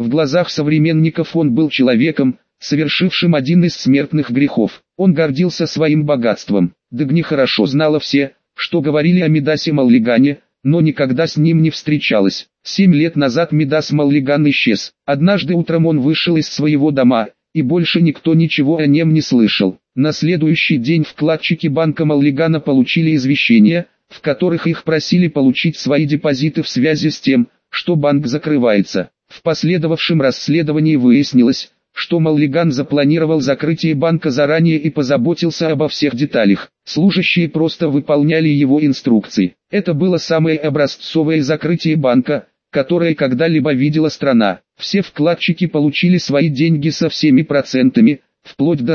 В глазах современников он был человеком, совершившим один из смертных грехов. Он гордился своим богатством. Дагни хорошо знала все, что говорили о Мидасе Маллигане, но никогда с ним не встречалась. 7 лет назад Мидас Маллиган исчез. Однажды утром он вышел из своего дома, и больше никто ничего о нем не слышал. На следующий день вкладчики банка Маллигана получили извещения, в которых их просили получить свои депозиты в связи с тем, что банк закрывается. В последовавшем расследовании выяснилось, что Маллиган запланировал закрытие банка заранее и позаботился обо всех деталях. Служащие просто выполняли его инструкции. Это было самое образцовое закрытие банка, которое когда-либо видела страна. Все вкладчики получили свои деньги со всеми процентами, вплоть до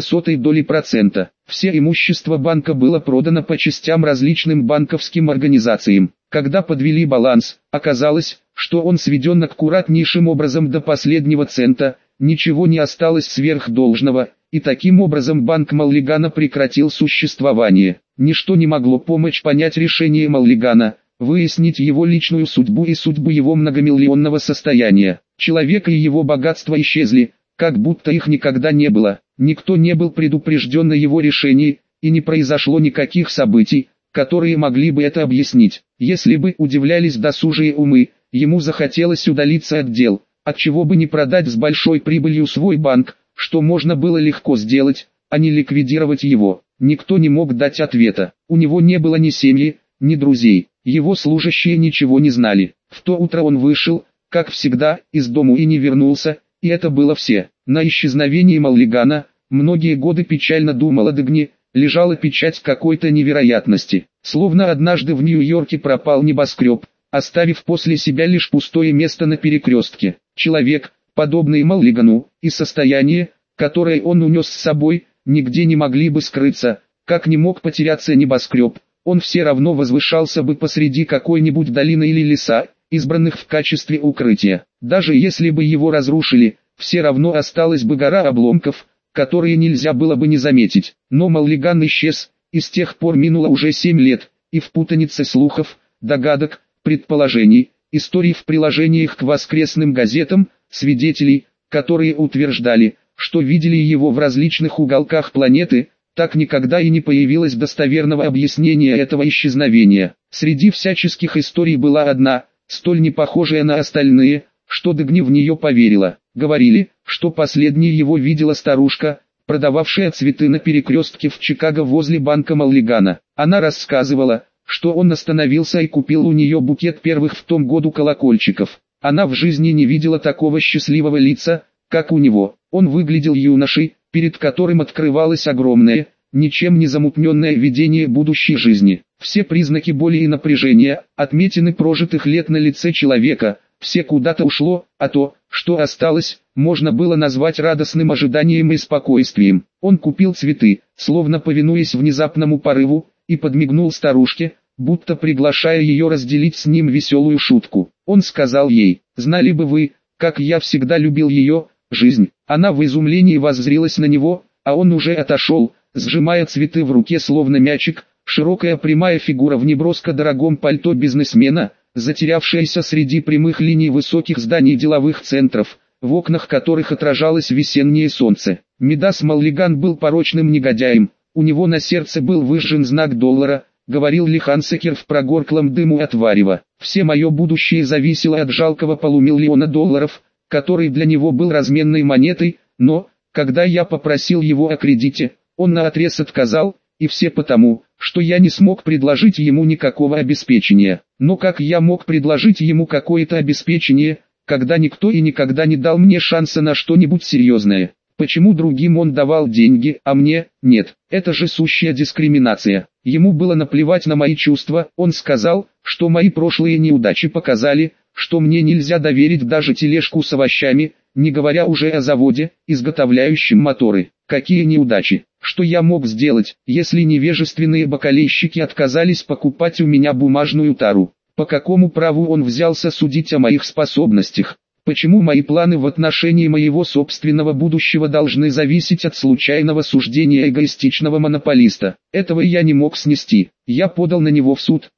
0,01%. Все имущество банка было продано по частям различным банковским организациям. Когда подвели баланс, оказалось, что он сведен аккуратнейшим образом до последнего цента, ничего не осталось сверх должного, и таким образом банк Маллигана прекратил существование. Ничто не могло помочь понять решение Маллигана, выяснить его личную судьбу и судьбу его многомиллионного состояния. Человек и его богатство исчезли, как будто их никогда не было. Никто не был предупрежден о его решении, и не произошло никаких событий, которые могли бы это объяснить. Если бы удивлялись досужие умы, ему захотелось удалиться от дел, отчего бы не продать с большой прибылью свой банк, что можно было легко сделать, а не ликвидировать его. Никто не мог дать ответа. У него не было ни семьи, ни друзей. Его служащие ничего не знали. В то утро он вышел, как всегда, из дому и не вернулся, и это было все. На исчезновении Маллигана, многие годы печально думала Дагни, лежала печать какой-то невероятности. Словно однажды в Нью-Йорке пропал небоскреб, оставив после себя лишь пустое место на перекрестке. Человек, подобный Маллигану, и состояние, которое он унес с собой, нигде не могли бы скрыться, как не мог потеряться небоскреб. Он все равно возвышался бы посреди какой-нибудь долины или леса, избранных в качестве укрытия. Даже если бы его разрушили, все равно осталась бы гора обломков, которые нельзя было бы не заметить. Но Маллиган исчез, и с тех пор минуло уже 7 лет, и в путанице слухов, догадок, предположений, историй в приложениях к воскресным газетам, свидетелей, которые утверждали, что видели его в различных уголках планеты, так никогда и не появилось достоверного объяснения этого исчезновения. Среди всяческих историй была одна, столь не похожая на остальные, что Дагни в нее поверила. Говорили, что последней его видела старушка, продававшая цветы на перекрестке в Чикаго возле банка Маллигана. Она рассказывала, что он остановился и купил у нее букет первых в том году колокольчиков. Она в жизни не видела такого счастливого лица, как у него. Он выглядел юношей, перед которым открывалось огромное, ничем не замутненное видение будущей жизни. Все признаки боли и напряжения, отметины прожитых лет на лице человека, все куда-то ушло, а то, что осталось, можно было назвать радостным ожиданием и спокойствием. Он купил цветы, словно повинуясь внезапному порыву, и подмигнул старушке, будто приглашая ее разделить с ним веселую шутку. Он сказал ей: «Знали бы вы, как я всегда любил ее, жизнь». Она в изумлении воззрилась на него, а он уже отошел, сжимая цветы в руке словно мячик. Широкая прямая фигура в неброско дорогом пальто бизнесмена, затерявшаяся среди прямых линий высоких зданий деловых центров, в окнах которых отражалось весеннее солнце. Мидас Маллиган был порочным негодяем, у него на сердце был выжжен знак доллара, говорил Ли Хансекер в прогорклом дыму от варева. Все мое будущее зависело от жалкого полумиллиона долларов, который для него был разменной монетой, но, когда я попросил его о кредите, он наотрез отказал, и все потому, что я не смог предложить ему никакого обеспечения. Но как я мог предложить ему какое-то обеспечение, когда никто и никогда не дал мне шанса на что-нибудь серьезное? Почему другим он давал деньги, а мне – нет? Это же сущая дискриминация. Ему было наплевать на мои чувства, он сказал, что мои прошлые неудачи показали, что мне нельзя доверить даже тележку с овощами, не говоря уже о заводе, изготовляющем моторы. Какие неудачи? Что я мог сделать, если невежественные бакалейщики отказались покупать у меня бумажную тару? По какому праву он взялся судить о моих способностях? Почему мои планы в отношении моего собственного будущего должны зависеть от случайного суждения эгоистичного монополиста? Этого я не мог снести. Я подал на него в суд,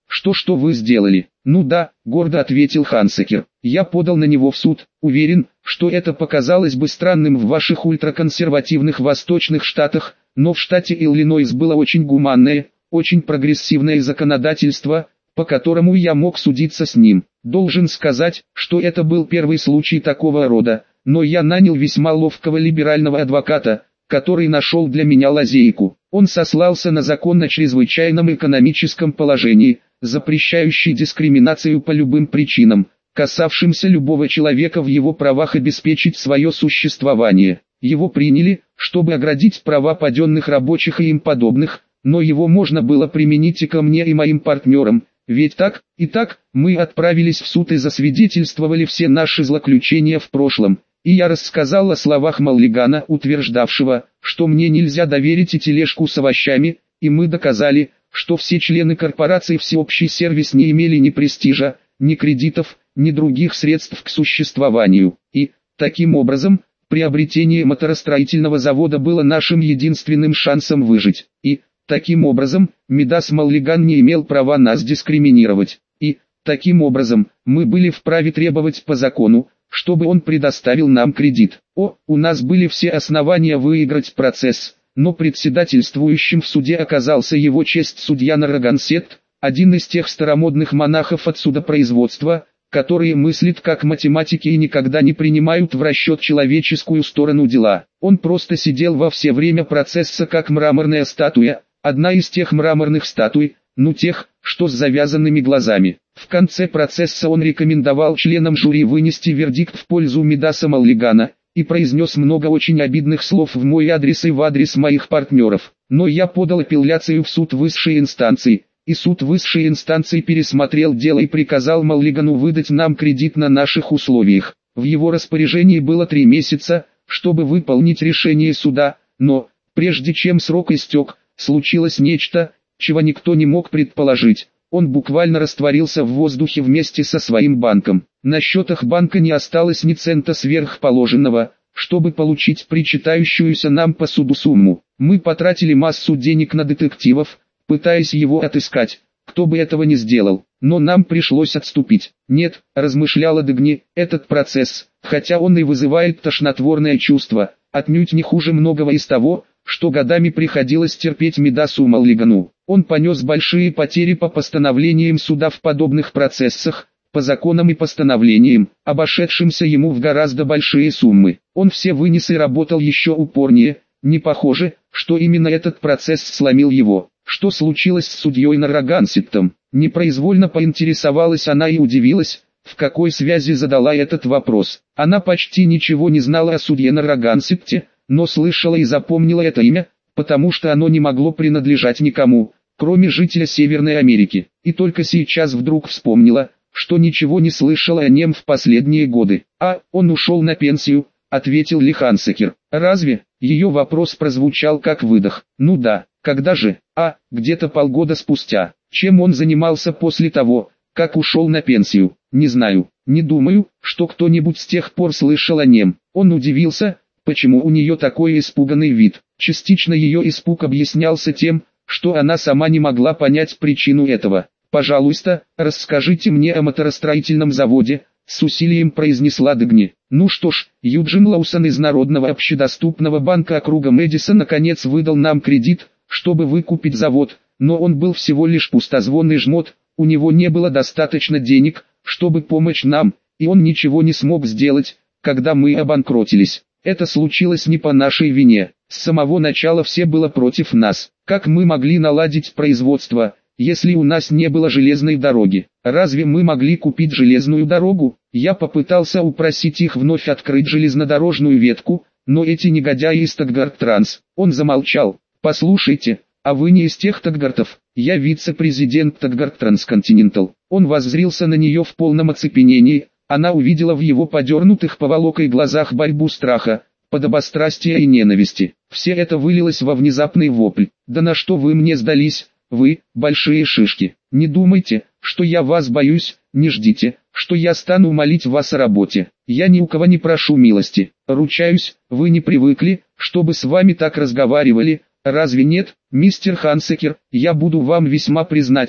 Что вы сделали? Ну да, гордо ответил Хансекер. Я подал на него в суд, уверен, что это показалось бы странным в ваших ультраконсервативных восточных штатах, но в штате Иллинойс было очень гуманное, очень прогрессивное законодательство, по которому я мог судиться с ним. Должен сказать, что это был первый случай такого рода, но я нанял весьма ловкого либерального адвоката, который нашел для меня лазейку. Он сослался на закон о чрезвычайном экономическом положении, запрещающий дискриминацию по любым причинам, касавшимся любого человека в его правах обеспечить свое существование. Его приняли, чтобы оградить права паденных рабочих и им подобных, но его можно было применить и ко мне и моим партнерам, ведь так, и так, мы отправились в суд и засвидетельствовали все наши злоключения в прошлом, и я рассказал о словах Маллигана, утверждавшего, что мне нельзя доверить и тележку с овощами, и мы доказали, что все члены корпорации «Всеобщий сервис» не имели ни престижа, ни кредитов, ни других средств к существованию, и, таким образом, приобретение моторостроительного завода было нашим единственным шансом выжить, и, таким образом, Мидас Маллиган не имел права нас дискриминировать, и, таким образом, мы были вправе требовать по закону, чтобы он предоставил нам кредит. У нас были все основания выиграть процесс, но председательствующим в суде оказался его честь судья Наррагансет, один из тех старомодных монахов от судопроизводства, которые мыслят как математики и никогда не принимают в расчет человеческую сторону дела. Он просто сидел во все время процесса как мраморная статуя, одна из тех мраморных статуй, тех, что с завязанными глазами. В конце процесса он рекомендовал членам жюри вынести вердикт в пользу Мидаса Маллигана, и произнес много очень обидных слов в мой адрес и в адрес моих партнеров. Но я подал апелляцию в суд высшей инстанции, и суд высшей инстанции пересмотрел дело и приказал Маллигану выдать нам кредит на наших условиях. В его распоряжении было 3 месяца, чтобы выполнить решение суда, но, прежде чем срок истек, случилось нечто, чего никто не мог предположить. Он буквально растворился в воздухе вместе со своим банком. На счетах банка не осталось ни цента сверхположенного, чтобы получить причитающуюся нам по суду сумму. Мы потратили массу денег на детективов, пытаясь его отыскать. Кто бы этого не сделал, но нам пришлось отступить. Нет, размышляла Дегни, этот процесс, хотя он и вызывает тошнотворное чувство, отнюдь не хуже многого из того, что годами приходилось терпеть Мидасу Маллигану. Он понес большие потери по постановлениям суда в подобных процессах, по законам и постановлениям, обошедшимся ему в гораздо большие суммы. Он все вынес и работал еще упорнее. Не похоже, что именно этот процесс сломил его. Что случилось с судьей Наррагансеттом? Непроизвольно поинтересовалась она и удивилась, в какой связи задала этот вопрос. Она почти ничего не знала о судье Наррагансетте, но слышала и запомнила это имя, потому что оно не могло принадлежать никому, кроме жителя Северной Америки. И только сейчас вдруг вспомнила, что ничего не слышала о нем в последние годы. Он ушел на пенсию, ответил Ли Хансекер. Разве? Ее вопрос прозвучал как выдох. Ну да, когда же? Где-то полгода спустя. Чем он занимался после того, как ушел на пенсию? Не знаю, не думаю, что кто-нибудь с тех пор слышал о нем. Он удивился, почему у нее такой испуганный вид. Частично ее испуг объяснялся тем, что она сама не могла понять причину этого. «Пожалуйста, расскажите мне о моторостроительном заводе», — с усилием произнесла Дегни. Ну что ж, Юджин Лаусон из Народного общедоступного банка округа Мэдисон наконец выдал нам кредит, чтобы выкупить завод, но он был всего лишь пустозвонный жмот, у него не было достаточно денег, чтобы помочь нам, и он ничего не смог сделать, когда мы обанкротились. Это случилось не по нашей вине, с самого начала все было против нас. Как мы могли наладить производство, если у нас не было железной дороги? Разве мы могли купить железную дорогу? Я попытался упросить их вновь открыть железнодорожную ветку, но эти негодяи из Таггарт-Транс. Он замолчал. Послушайте, а вы не из тех Таггартов? Я вице-президент Таггарт-Трансконтинентал. Он воззрился на нее в полном оцепенении. Она увидела в его подернутых поволокой глазах борьбу страха, подобострастия и ненависти. Все это вылилось во внезапный вопль. Да на что вы мне сдались? Вы, большие шишки, не думайте, что я вас боюсь, не ждите, что я стану молить вас о работе. Я ни у кого не прошу милости. Ручаюсь, вы не привыкли, чтобы с вами так разговаривали, разве нет, мистер Хансекер? Я буду вам весьма признательна,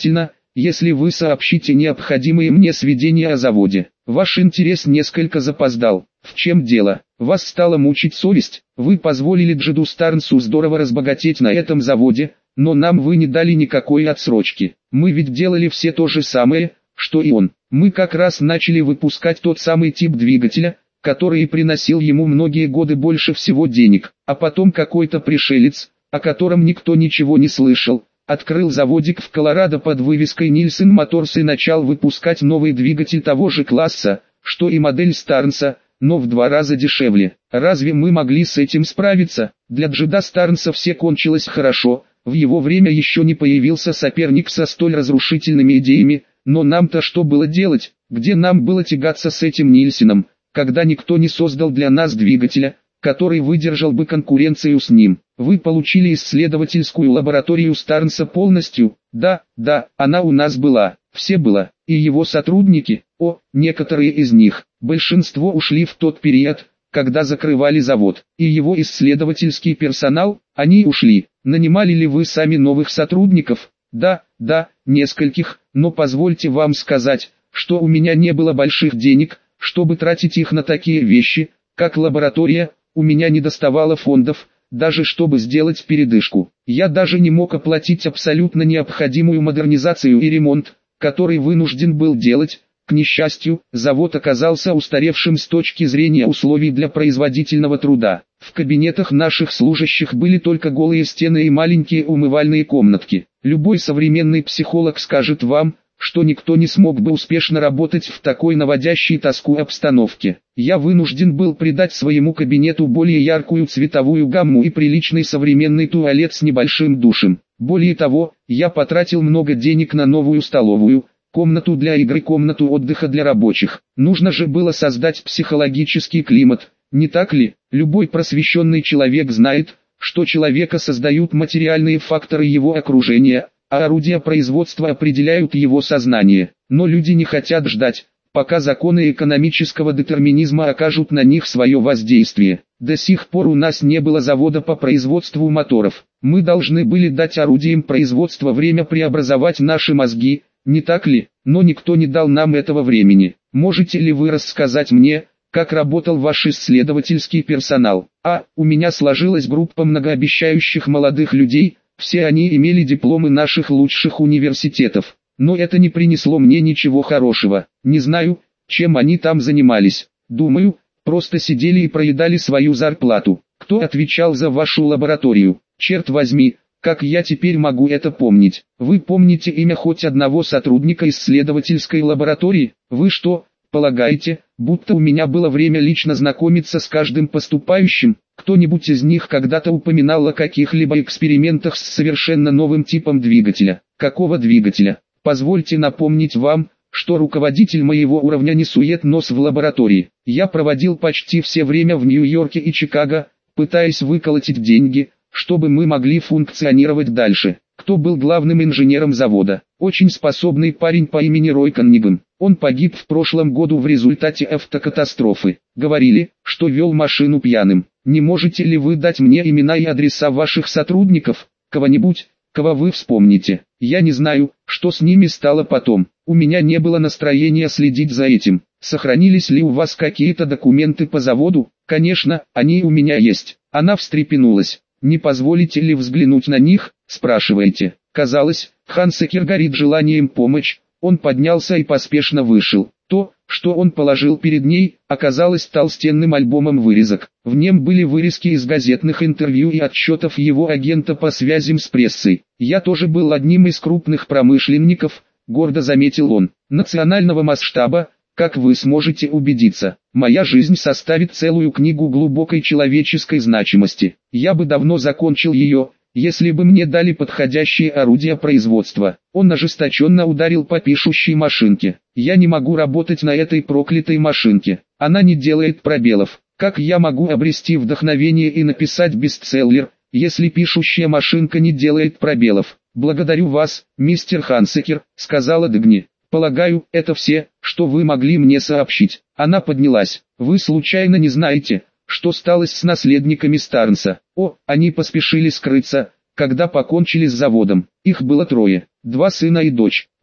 если вы сообщите необходимые мне сведения о заводе. Ваш интерес несколько запоздал. В чем дело? Вас стала мучить совесть? Вы позволили Джеду Старнсу здорово разбогатеть на этом заводе, но нам вы не дали никакой отсрочки. Мы ведь делали все то же самое, что и он. Мы как раз начали выпускать тот самый тип двигателя, который приносил ему многие годы больше всего денег. А потом какой-то пришелец, о котором никто ничего не слышал, открыл заводик в Колорадо под вывеской Нильсон Моторс и начал выпускать новый двигатель того же класса, что и модель Старнса, но в 2 раза дешевле. Разве мы могли с этим справиться? Для Джеда Старнса все кончилось хорошо, в его время еще не появился соперник со столь разрушительными идеями, но нам-то что было делать? Где нам было тягаться с этим Нильсоном, когда никто не создал для нас двигателя, который выдержал бы конкуренцию с ним? Вы получили исследовательскую лабораторию Старнса полностью? Да, она у нас была, все было, и его сотрудники, некоторые из них, большинство ушли в тот период, когда закрывали завод, и его исследовательский персонал, они ушли. Нанимали ли вы сами новых сотрудников? Да, нескольких, но позвольте вам сказать, что у меня не было больших денег, чтобы тратить их на такие вещи, как лаборатория, у меня не доставало фондов, даже чтобы сделать передышку. Я даже не мог оплатить абсолютно необходимую модернизацию и ремонт, который вынужден был делать. К несчастью, завод оказался устаревшим с точки зрения условий для производительного труда. В кабинетах наших служащих были только голые стены и маленькие умывальные комнатки. Любой современный психолог скажет вам, что никто не смог бы успешно работать в такой наводящей тоску обстановке. Я вынужден был придать своему кабинету более яркую цветовую гамму и приличный современный туалет с небольшим душем. Более того, я потратил много денег на новую столовую, комнату для игры, комнату отдыха для рабочих. Нужно же было создать психологический климат, не так ли? Любой просвещенный человек знает, что человека создают материальные факторы его окружения, а орудия производства определяют его сознание. Но люди не хотят ждать, пока законы экономического детерминизма окажут на них свое воздействие. До сих пор у нас не было завода по производству моторов. Мы должны были дать орудиям производства время преобразовать наши мозги, не так ли? Но никто не дал нам этого времени. Можете ли вы рассказать мне, как работал ваш исследовательский персонал? У меня сложилась группа многообещающих молодых людей, все они имели дипломы наших лучших университетов. Но это не принесло мне ничего хорошего. Не знаю, чем они там занимались. Думаю, просто сидели и проедали свою зарплату. Кто отвечал за вашу лабораторию? Черт возьми, как я теперь могу это помнить? Вы помните имя хоть одного сотрудника исследовательской лаборатории? Вы что, полагаете, будто у меня было время лично знакомиться с каждым поступающим? Кто-нибудь из них когда-то упоминал о каких-либо экспериментах с совершенно новым типом двигателя? Какого двигателя? Позвольте напомнить вам, что руководитель моего уровня не сует нос в лаборатории. Я проводил почти все время в Нью-Йорке и Чикаго, пытаясь выколотить деньги, чтобы мы могли функционировать дальше. Кто был главным инженером завода? Очень способный парень по имени Рой Конниган. Он погиб в прошлом году в результате автокатастрофы. Говорили, что вел машину пьяным. Не можете ли вы дать мне имена и адреса ваших сотрудников? Кого-нибудь, кого вы вспомните? Я не знаю, что с ними стало потом. У меня не было настроения следить за этим. Сохранились ли у вас какие-то документы по заводу? Конечно, они у меня есть. Она встрепенулась. Не позволите ли взглянуть на них, спрашиваете? Казалось, Хансекер горит желанием помочь. Он поднялся и поспешно вышел. То, что он положил перед ней, оказалось толстенным альбомом вырезок. В нем были вырезки из газетных интервью и отчетов его агента по связям с прессой. «Я тоже был одним из крупных промышленников», — гордо заметил он, — «национального масштаба, как вы сможете убедиться. Моя жизнь составит целую книгу глубокой человеческой значимости. Я бы давно закончил ее, если бы мне дали подходящие орудия производства». Он ожесточенно ударил по пишущей машинке. «Я не могу работать на этой проклятой машинке. Она не делает пробелов. Как я могу обрести вдохновение и написать бестселлер, если пишущая машинка не делает пробелов?» «Благодарю вас, мистер Хансекер», — сказала Дагни. «Полагаю, это все, что вы могли мне сообщить». Она поднялась. «Вы случайно не знаете, что стало с наследниками Старнса?» Они поспешили скрыться, когда покончили с заводом. Их было 3, 2 сына и дочь.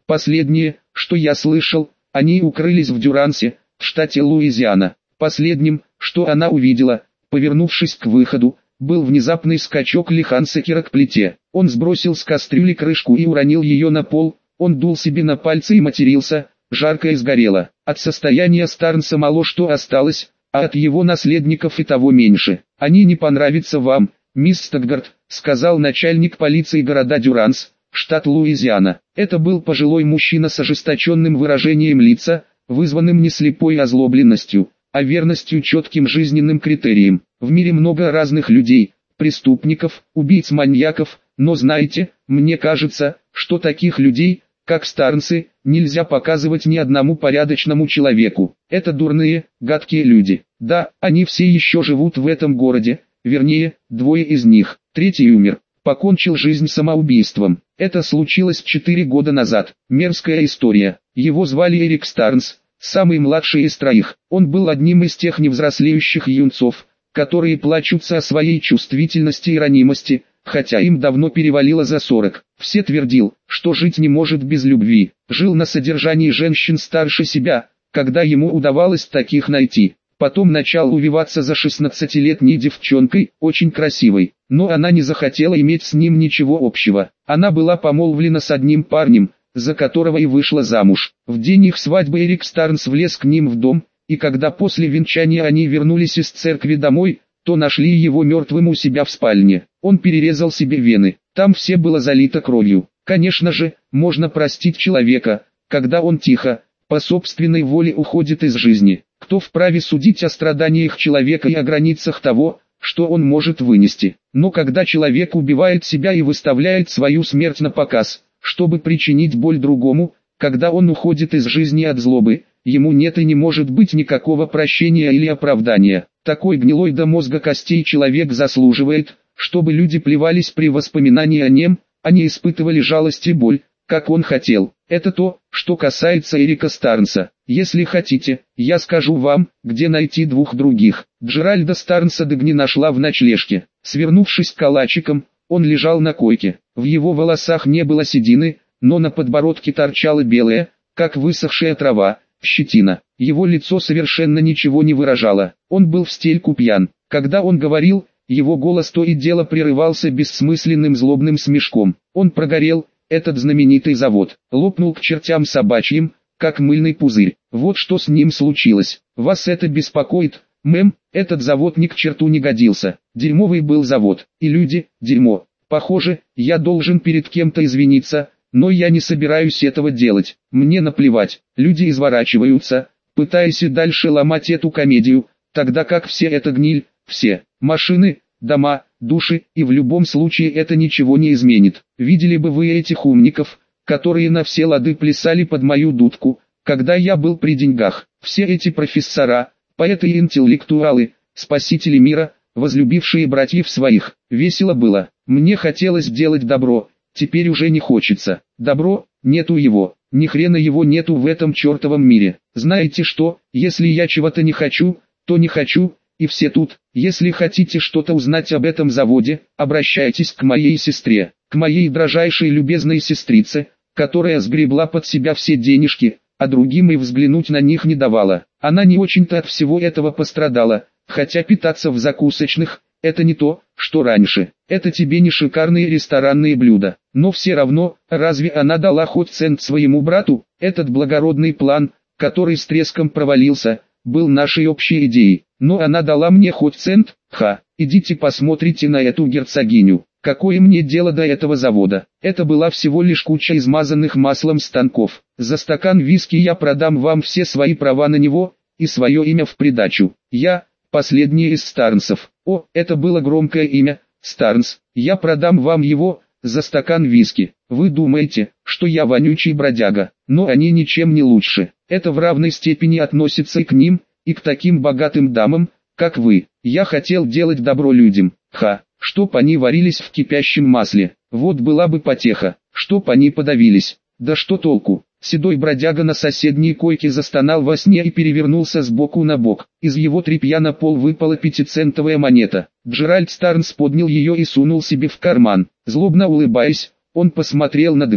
Последнее, что я слышал, они укрылись в Дюрансе, в штате Луизиана. Последним, что она увидела, повернувшись к выходу, был внезапный скачок Лихансекера к плите. Он сбросил с кастрюли крышку и уронил ее на пол. Он дул себе на пальцы и матерился, жарко изгорело. От состояния Старнса мало что осталось, а от его наследников и того меньше. «Они не понравятся вам, мисс Стокгарт», — сказал начальник полиции города Дюранс, штат Луизиана. Это был пожилой мужчина с ожесточенным выражением лица, вызванным не слепой озлобленностью, а верностью четким жизненным критериям. В мире много разных людей, преступников, убийц-маньяков, но знаете, мне кажется, что таких людей, как Старнсы, нельзя показывать ни одному порядочному человеку. Это дурные, гадкие люди. Да, они все еще живут в этом городе, вернее, двое из них. Третий умер, покончил жизнь самоубийством. Это случилось 4 года назад. Мерзкая история. Его звали Эрик Старнс, самый младший из троих. Он был одним из тех невзрослеющих юнцов, которые плачутся о своей чувствительности и ранимости, хотя им давно перевалило за 40. Все твердил, что жить не может без любви. Жил на содержании женщин старше себя, когда ему удавалось таких найти. Потом начал увиваться за 16-летней девчонкой, очень красивой, но она не захотела иметь с ним ничего общего. Она была помолвлена с одним парнем, за которого и вышла замуж. В день их свадьбы Эрик Старнс влез к ним в дом, и когда после венчания они вернулись из церкви домой, то нашли его мертвым у себя в спальне. Он перерезал себе вены, там все было залито кровью. Конечно же, можно простить человека, когда он тихо, по собственной воле уходит из жизни. Кто вправе судить о страданиях человека и о границах того, что он может вынести? Но когда человек убивает себя и выставляет свою смерть на показ, чтобы причинить боль другому, когда он уходит из жизни от злобы, ему нет и не может быть никакого прощения или оправдания. Такой гнилой до мозга костей человек заслуживает, чтобы люди плевались при воспоминании о нем, а не испытывали жалость и боль, как он хотел. Это то, что касается Эрика Старнса. Если хотите, я скажу вам, где найти двух других. Джеральда Старнса Дегни нашла в ночлежке. Свернувшись калачиком, он лежал на койке. В его волосах не было седины, но на подбородке торчала белая, как высохшая трава, щетина. Его лицо совершенно ничего не выражало. Он был в стельку пьян. Когда он говорил, его голос то и дело прерывался бессмысленным злобным смешком. Он прогорел, этот знаменитый завод. Лопнул к чертям собачьим, как мыльный пузырь. Вот что с ним случилось. Вас это беспокоит, мэм? Этот завод ни к черту не годился. Дерьмовый был завод. И люди, дерьмо. Похоже, я должен перед кем-то извиниться, но я не собираюсь этого делать. Мне наплевать. Люди изворачиваются, пытаясь и дальше ломать эту комедию, тогда как все это гниль, все. Машины, дома, души, и в любом случае это ничего не изменит. Видели бы вы этих умников, которые на все лады плясали под мою дудку, когда я был при деньгах. Все эти профессора, поэты и интеллектуалы, спасители мира, возлюбившие братьев своих. Весело было. Мне хотелось делать добро, теперь уже не хочется. Добро, нету его. Ни хрена его нету в этом чертовом мире. Знаете что, если я чего-то не хочу, то не хочу, и все тут. Если хотите что-то узнать об этом заводе, обращайтесь к моей сестре, к моей дрожайшей любезной сестрице, которая сгребла под себя все денежки, а другим и взглянуть на них не давала. Она не очень-то от всего этого пострадала, хотя питаться в закусочных – это не то, что раньше. Это тебе не шикарные ресторанные блюда. Но все равно, разве она дала хоть цент своему брату? Этот благородный план, который с треском провалился, был нашей общей идеей. Но она дала мне хоть цент? Ха, идите посмотрите на эту герцогиню. Какое мне дело до этого завода? Это была всего лишь куча измазанных маслом станков. За стакан виски я продам вам все свои права на него, и свое имя в придачу. Я, последний из Старнсов. О, это было громкое имя, Старнс. Я продам вам его, за стакан виски. Вы думаете, что я вонючий бродяга, но они ничем не лучше. Это в равной степени относится и к ним, и к таким богатым дамам, как вы. Я хотел делать добро людям. Ха, чтоб они варились в кипящем масле. Вот была бы потеха, чтоб они подавились. Да что толку? Седой бродяга на соседней койке застонал во сне и перевернулся с боку на бок. Из его тряпья на пол выпала 5-центовая монета. Джеральд Старнс поднял ее и сунул себе в карман. Злобно улыбаясь, он посмотрел на Дегни.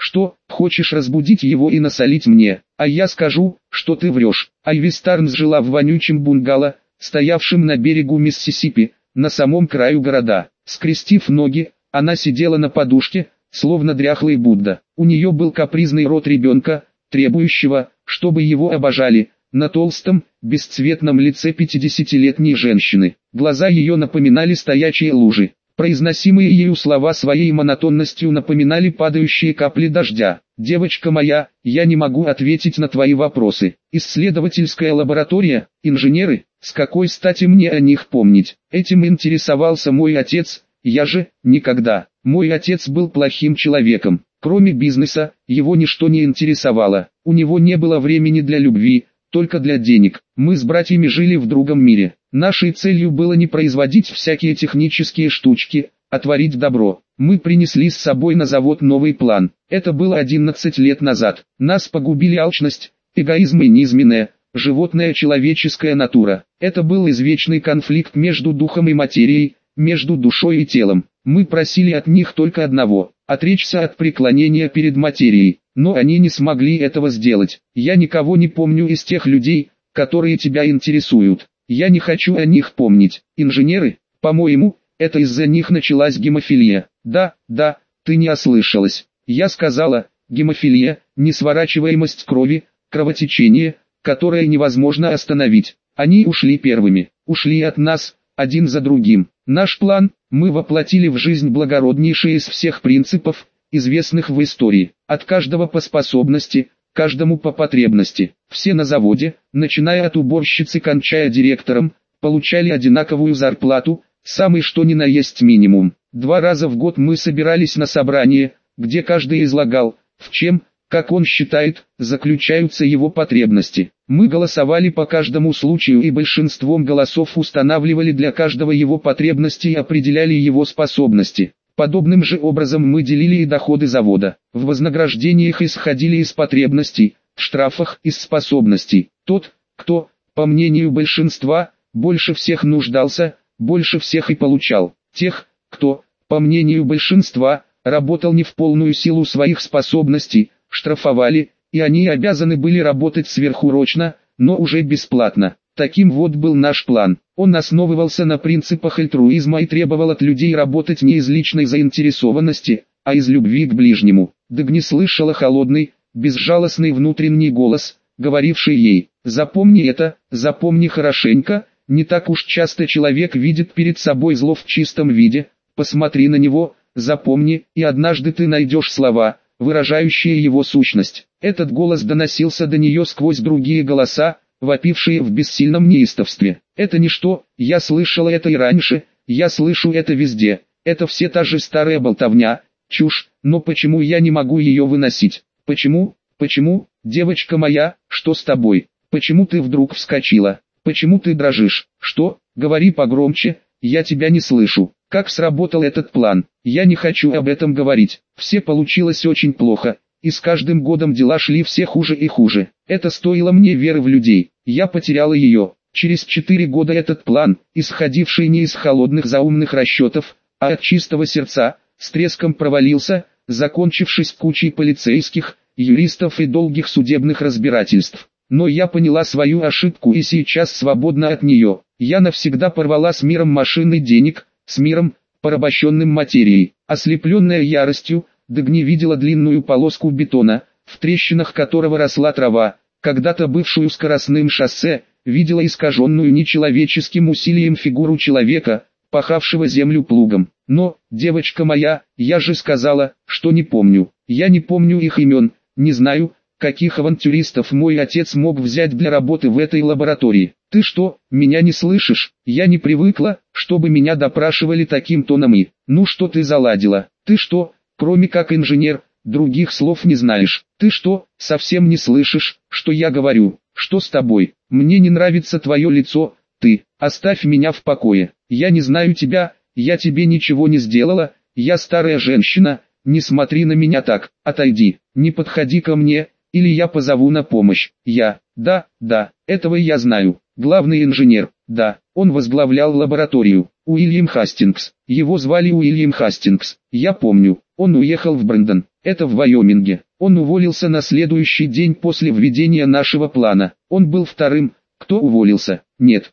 Что, хочешь разбудить его и насолить мне? А я скажу, что ты врешь. Айви Старнс жила в вонючем бунгало, стоявшем на берегу Миссисипи, на самом краю города. Скрестив ноги, она сидела на подушке, словно дряхлый Будда. У нее был капризный рот ребенка, требующего, чтобы его обожали, на толстом, бесцветном лице 50-летней женщины. Глаза ее напоминали стоячие лужи. Произносимые ею слова своей монотонностью напоминали падающие капли дождя. «Девочка моя, я не могу ответить на твои вопросы. Исследовательская лаборатория, инженеры, с какой стати мне о них помнить? Этим интересовался мой отец, я же, никогда. Мой отец был плохим человеком. Кроме бизнеса, его ничто не интересовало. У него не было времени для любви, только для денег. Мы с братьями жили в другом мире. Нашей целью было не производить всякие технические штучки, а творить добро. Мы принесли с собой на завод новый план. Это было 11 лет назад. Нас погубили алчность, эгоизм и низменная, животная человеческая натура. Это был извечный конфликт между духом и материей, между душой и телом. Мы просили от них только одного – отречься от преклонения перед материей. Но они не смогли этого сделать. Я никого не помню из тех людей, которые тебя интересуют. Я не хочу о них помнить. Инженеры, по-моему, это из-за них началась гемофилия. Да, ты не ослышалась. Я сказала, гемофилия, несворачиваемость крови, кровотечение, которое невозможно остановить. Они ушли первыми, ушли от нас, один за другим. Наш план, мы воплотили в жизнь благороднейший из всех принципов, известных в истории, от каждого по способности, каждому по потребности. Все на заводе, начиная от уборщицы, кончая директором, получали одинаковую зарплату, самый что ни на есть минимум. 2 раза в год мы собирались на собрание, где каждый излагал, в чем, как он считает, заключаются его потребности. Мы голосовали по каждому случаю и большинством голосов устанавливали для каждого его потребности и определяли его способности. Подобным же образом мы делили и доходы завода. В вознаграждениях исходили из потребностей, в штрафах из способностей. Тот, кто, по мнению большинства, больше всех нуждался, больше всех и получал. Тех, кто, по мнению большинства, работал не в полную силу своих способностей, штрафовали, и они обязаны были работать сверхурочно, но уже бесплатно. Таким вот был наш план. Он основывался на принципах альтруизма и требовал от людей работать не из личной заинтересованности, а из любви к ближнему. Дагни слышала холодный, безжалостный внутренний голос, говоривший ей: «Запомни это, запомни хорошенько, не так уж часто человек видит перед собой зло в чистом виде, посмотри на него, запомни, и однажды ты найдешь слова, выражающие его сущность». Этот голос доносился до нее сквозь другие голоса, вопившие в бессильном неистовстве. «Это ничто, я слышала это и раньше, я слышу это везде, это все та же старая болтовня, чушь, но почему я не могу ее выносить? Почему, девочка моя, что с тобой? Почему ты вдруг вскочила? Почему ты дрожишь? Что? Говори погромче, я тебя не слышу. Как сработал этот план? Я не хочу об этом говорить. Все получилось очень плохо, и с каждым годом дела шли все хуже и хуже. Это стоило мне веры в людей. Я потеряла ее. Через 4 года этот план, исходивший не из холодных заумных расчетов, а от чистого сердца, с треском провалился, закончившись кучей полицейских, юристов и долгих судебных разбирательств. Но я поняла свою ошибку и сейчас свободна от нее. Я навсегда порвала с миром машин и денег, с миром, порабощенным материей. Ослепленная яростью, Дагни видела длинную полоску бетона, в трещинах которого росла трава, когда-то бывшую скоростным шоссе, видела искаженную нечеловеческим усилием фигуру человека, пахавшего землю плугом. Но, девочка моя, я же сказала, что не помню. Я не помню их имен, не знаю, каких авантюристов мой отец мог взять для работы в этой лаборатории. Ты что, меня не слышишь? Я не привыкла, чтобы меня допрашивали таким тоном и... Ну что ты заладила? Ты что, кроме как инженер, других слов не знаешь? Ты что, совсем не слышишь, что я говорю? Что с тобой? Мне не нравится твое лицо, ты, оставь меня в покое. Я не знаю тебя, я тебе ничего не сделала, я старая женщина, не смотри на меня так, отойди, не подходи ко мне, или я позову на помощь. Да, этого я знаю. Главный инженер. Да, он возглавлял лабораторию. Уильям Хастингс. Его звали Уильям Хастингс. Я помню. Он уехал в Брэндон. Это в Вайоминге. Он уволился на следующий день после введения нашего плана. Он был вторым, кто уволился. Нет,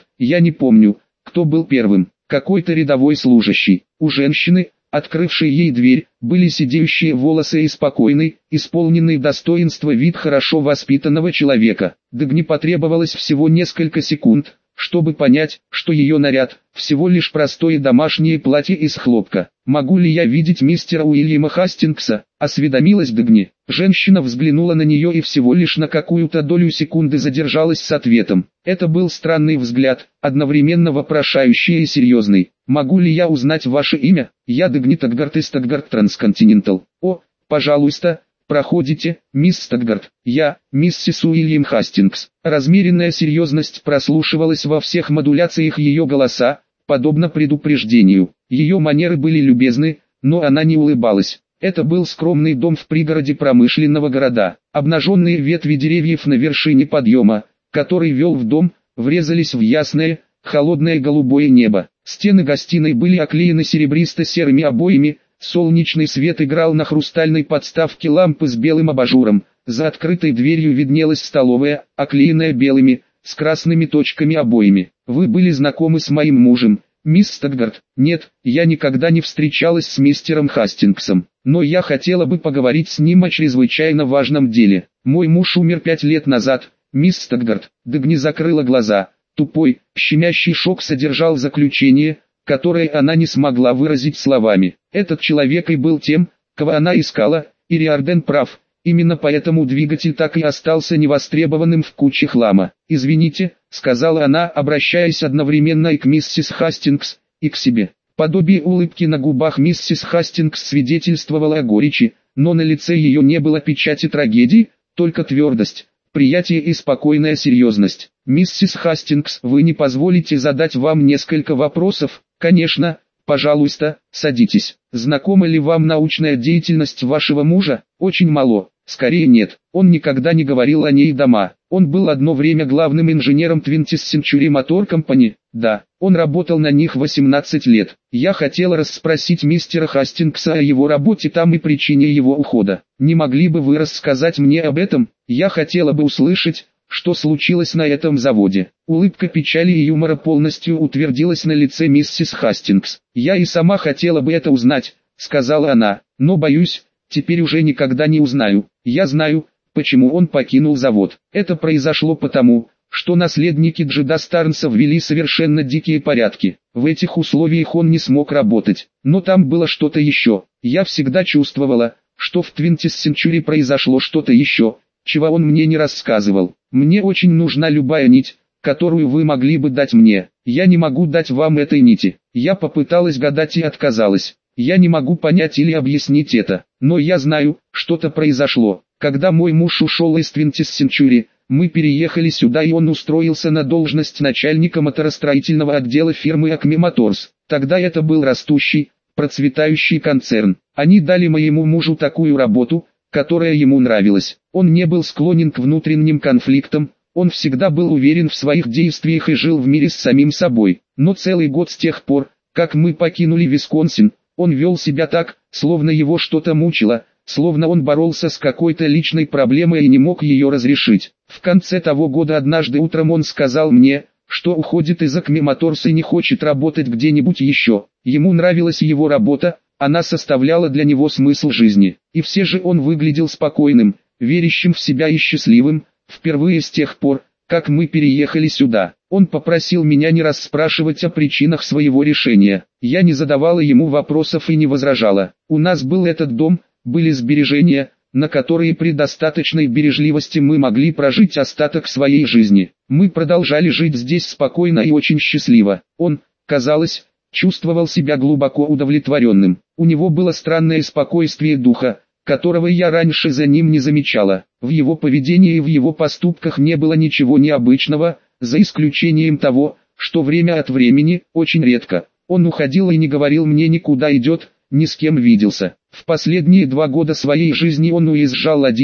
я не помню, кто был первым. Какой-то рядовой служащий. У женщины, открывшей ей дверь, были сидеющие волосы и спокойный, исполненный достоинства вид хорошо воспитанного человека. Дагни потребовалось всего несколько секунд, чтобы понять, что ее наряд – всего лишь простое домашнее платье из хлопка. «Могу ли я видеть мистера Уильяма Хастингса?» – осведомилась Дагни. Женщина взглянула на нее и всего лишь на какую-то долю секунды задержалась с ответом. Это был странный взгляд, одновременно вопрошающий и серьезный. «Могу ли я узнать ваше имя? Я Дагни Стокгарт из Стокгарт Трансконтинентал». «О, пожалуйста, проходите, мисс Стокгарт. Я, миссис Уильям Хастингс». Размеренная серьезность прослушивалась во всех модуляциях ее голоса, подобно предупреждению. Ее манеры были любезны, но она не улыбалась. Это был скромный дом в пригороде промышленного города. Обнаженные ветви деревьев на вершине подъема, который вел в дом, врезались в ясное, холодное голубое небо. Стены гостиной были оклеены серебристо-серыми обоями, солнечный свет играл на хрустальной подставке лампы с белым абажуром. За открытой дверью виднелась столовая, оклеенная белыми, с красными точками обоями. «Вы были знакомы с моим мужем, мисс Стокгарт?» «Нет, я никогда не встречалась с мистером Хастингсом, но я хотела бы поговорить с ним о чрезвычайно важном деле. Мой муж умер 5 лет назад, мисс Стокгарт». Дагни закрыла глаза. Тупой, щемящий шок содержал заключение, которое она не смогла выразить словами. Этот человек и был тем, кого она искала, и Риорден прав. Именно поэтому двигатель так и остался невостребованным в куче хлама. «Извините», — сказала она, обращаясь одновременно и к миссис Хастингс, и к себе. Подобие улыбки на губах миссис Хастингс свидетельствовало о горечи, но на лице ее не было печати трагедии, только твердость, приятие и спокойная серьезность. «Миссис Хастингс, вы не позволите задать вам несколько вопросов?» «Конечно, пожалуйста, садитесь. Знакома ли вам научная деятельность вашего мужа?» «Очень мало. Скорее нет. Он никогда не говорил о ней дома. Он был одно время главным инженером 20th Century Motor Company. Да, он работал на них 18 лет. Я хотела расспросить мистера Хастингса о его работе там и причине его ухода. Не могли бы вы рассказать мне об этом? Я хотела бы услышать, что случилось на этом заводе». Улыбка печали и юмора полностью утвердилась на лице миссис Хастингс. «Я и сама хотела бы это узнать», — сказала она, — «но боюсь, теперь уже никогда не узнаю. Я знаю, почему он покинул завод. Это произошло потому, что наследники Джеда Старнса ввели совершенно дикие порядки. В этих условиях он не смог работать. Но там было что-то еще. Я всегда чувствовала, что в 20th Century произошло что-то еще, чего он мне не рассказывал. Мне очень нужна любая нить, которую вы могли бы дать мне. Я не могу дать вам этой нити». Я попыталась гадать и отказалась. Я не могу понять или объяснить это, но я знаю, что-то произошло. Когда мой муж ушел из 20th Century, мы переехали сюда и он устроился на должность начальника моторостроительного отдела фирмы Acme Motors. Тогда это был растущий, процветающий концерн. Они дали моему мужу такую работу, которая ему нравилась. Он не был склонен к внутренним конфликтам, он всегда был уверен в своих действиях и жил в мире с самим собой. Но целый год с тех пор, как мы покинули Висконсин, он вел себя так, словно его что-то мучило, словно он боролся с какой-то личной проблемой и не мог ее разрешить. В конце того года однажды утром он сказал мне, что уходит из Acme Motors и не хочет работать где-нибудь еще. Ему нравилась его работа, она составляла для него смысл жизни. И все же он выглядел спокойным, верящим в себя и счастливым, впервые с тех пор, как мы переехали сюда. Он попросил меня не расспрашивать о причинах своего решения. Я не задавала ему вопросов и не возражала. У нас был этот дом, были сбережения, на которые при достаточной бережливости мы могли прожить остаток своей жизни. Мы продолжали жить здесь спокойно и очень счастливо. Он, казалось, чувствовал себя глубоко удовлетворенным. У него было странное спокойствие духа, которого я раньше за ним не замечала. В его поведении и в его поступках не было ничего необычного, за исключением того, что время от времени, очень редко, он уходил и не говорил мне никуда идет, ни с кем виделся. В последние 2 года своей жизни он уезжал один,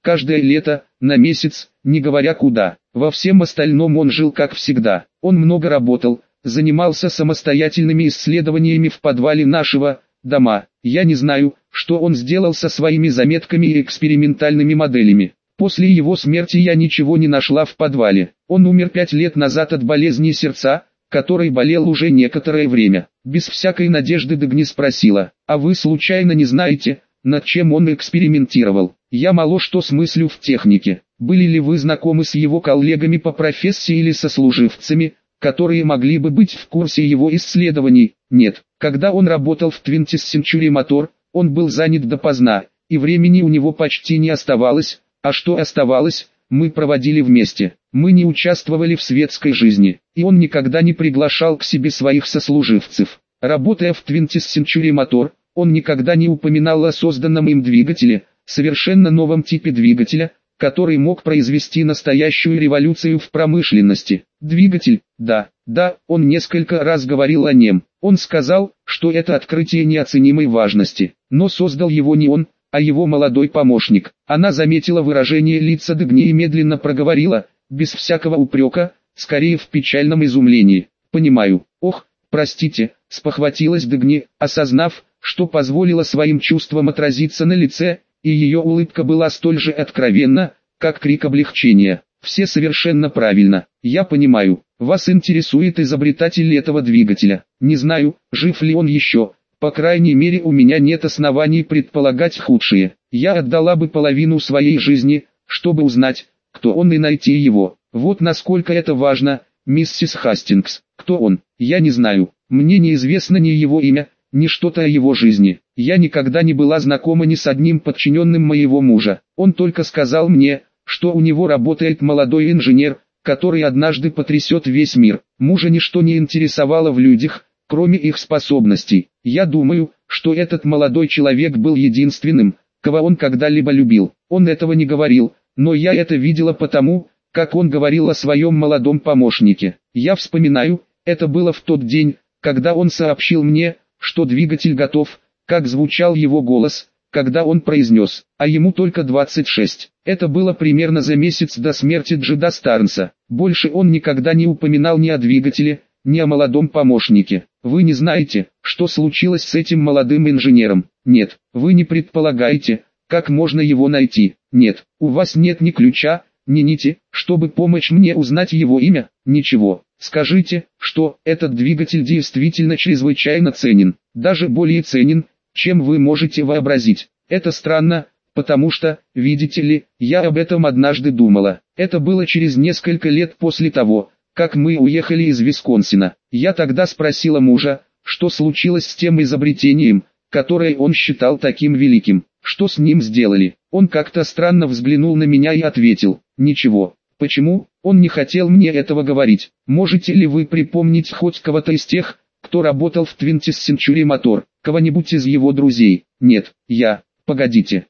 каждое лето, на месяц, не говоря куда. Во всем остальном он жил как всегда. Он много работал, занимался самостоятельными исследованиями в подвале нашего дома. Я не знаю, что он сделал со своими заметками и экспериментальными моделями. После его смерти я ничего не нашла в подвале. Он умер 5 лет назад от болезни сердца, который болел уже некоторое время. Без всякой надежды Дагни спросила: «А вы случайно не знаете, над чем он экспериментировал?» Я мало что смыслю в технике. Были ли вы знакомы с его коллегами по профессии или сослуживцами, которые могли бы быть в курсе его исследований? Нет. Когда он работал в 20th Century Motor, он был занят допоздна, и времени у него почти не оставалось, а что оставалось, мы проводили вместе. Мы не участвовали в светской жизни, и он никогда не приглашал к себе своих сослуживцев. Работая в 20th Century Motor, он никогда не упоминал о созданном им двигателе, совершенно новом типе двигателя, который мог произвести настоящую революцию в промышленности. Двигатель, да, он несколько раз говорил о нем. Он сказал, что это открытие неоценимой важности, но создал его не он, а его молодой помощник. Она заметила выражение лица Дагни и медленно проговорила, без всякого упрека, скорее в печальном изумлении: «Понимаю». «Ох, простите», спохватилась Дагни, осознав, что позволила своим чувствам отразиться на лице, и ее улыбка была столь же откровенна, как крик облегчения. «Все совершенно правильно. Я понимаю, вас интересует изобретатель этого двигателя. Не знаю, жив ли он еще. По крайней мере, у меня нет оснований предполагать худшее. Я отдала бы половину своей жизни, чтобы узнать, кто он, и найти его. Вот насколько это важно, миссис Хастингс. Кто он? Я не знаю. Мне неизвестно ни его имя, ни что-то о его жизни. Я никогда не была знакома ни с одним подчиненным моего мужа. Он только сказал мне, что у него работает молодой инженер, который однажды потрясет весь мир. Мужа ничто не интересовало в людях, кроме их способностей. Я думаю, что этот молодой человек был единственным, кого он когда-либо любил. Он этого не говорил, но я это видела потому, как он говорил о своем молодом помощнике. Я вспоминаю, это было в тот день, когда он сообщил мне, что двигатель готов, как звучал его голос, когда он произнес: «А ему только 26». Это было примерно за месяц до смерти Джеда Старнса. Больше он никогда не упоминал ни о двигателе, ни о молодом помощнике. Вы не знаете, что случилось с этим молодым инженером? Нет. Вы не предполагаете, как можно его найти? Нет. У вас нет ни ключа, ни нити, чтобы помочь мне узнать его имя? Ничего. Скажите, что этот двигатель действительно чрезвычайно ценен, даже более ценен, чем вы можете вообразить. Это странно, потому что, видите ли, я об этом однажды думала. Это было через несколько лет после того, как мы уехали из Висконсина. Я тогда спросила мужа, что случилось с тем изобретением, которое он считал таким великим. Что с ним сделали? Он как-то странно взглянул на меня и ответил: «Ничего». Почему? Он не хотел мне этого говорить. Можете ли вы припомнить хоть кого-то из тех, кто работал в 20th Century Motor, кого-нибудь из его друзей? Нет, Погодите,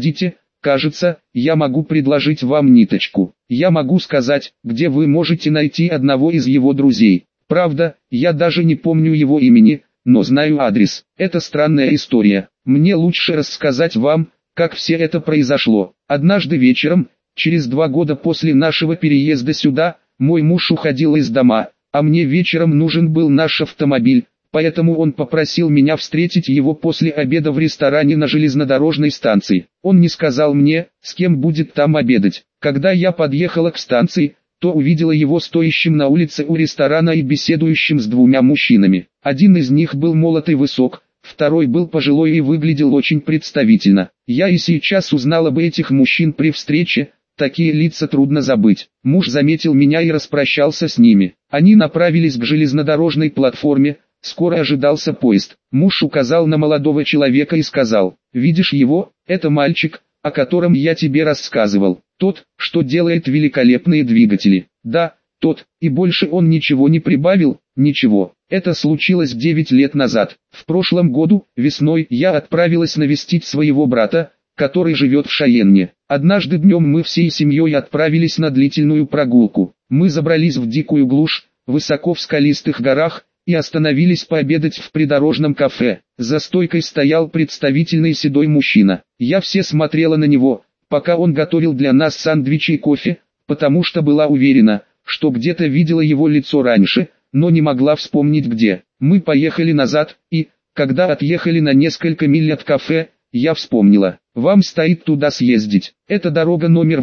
кажется, я могу предложить вам ниточку. Я могу сказать, где вы можете найти одного из его друзей. Правда, я даже не помню его имени, но знаю адрес. Это странная история. Мне лучше рассказать вам, как все это произошло. Однажды вечером, через 2 года после нашего переезда сюда, мой муж уходил из дома, а мне вечером нужен был наш автомобиль, поэтому он попросил меня встретить его после обеда в ресторане на железнодорожной станции. Он не сказал мне, с кем будет там обедать. Когда я подъехала к станции, то увидела его стоящим на улице у ресторана и беседующим с 2 мужчинами. Один из них был молод и высок, второй был пожилой и выглядел очень представительно. Я и сейчас узнала бы этих мужчин при встрече. Такие лица трудно забыть. Муж заметил меня и распрощался с ними. Они направились к железнодорожной платформе. Скоро ожидался поезд. Муж указал на молодого человека и сказал: «Видишь его? Это мальчик, о котором я тебе рассказывал. Тот, что делает великолепные двигатели». «Да, тот». И больше он ничего не прибавил. Ничего. Это случилось 9 лет назад. В прошлом году, весной, я отправилась навестить своего брата, который живет в Шайенне. Однажды днем мы всей семьей отправились на длительную прогулку. Мы забрались в дикую глушь, высоко в скалистых горах, и остановились пообедать в придорожном кафе. За стойкой стоял представительный седой мужчина. Я все смотрела на него, пока он готовил для нас сэндвичи и кофе, потому что была уверена, что где-то видела его лицо раньше, но не могла вспомнить где. Мы поехали назад, и, когда отъехали на несколько миль от кафе, я вспомнила. Вам стоит туда съездить. Это дорога номер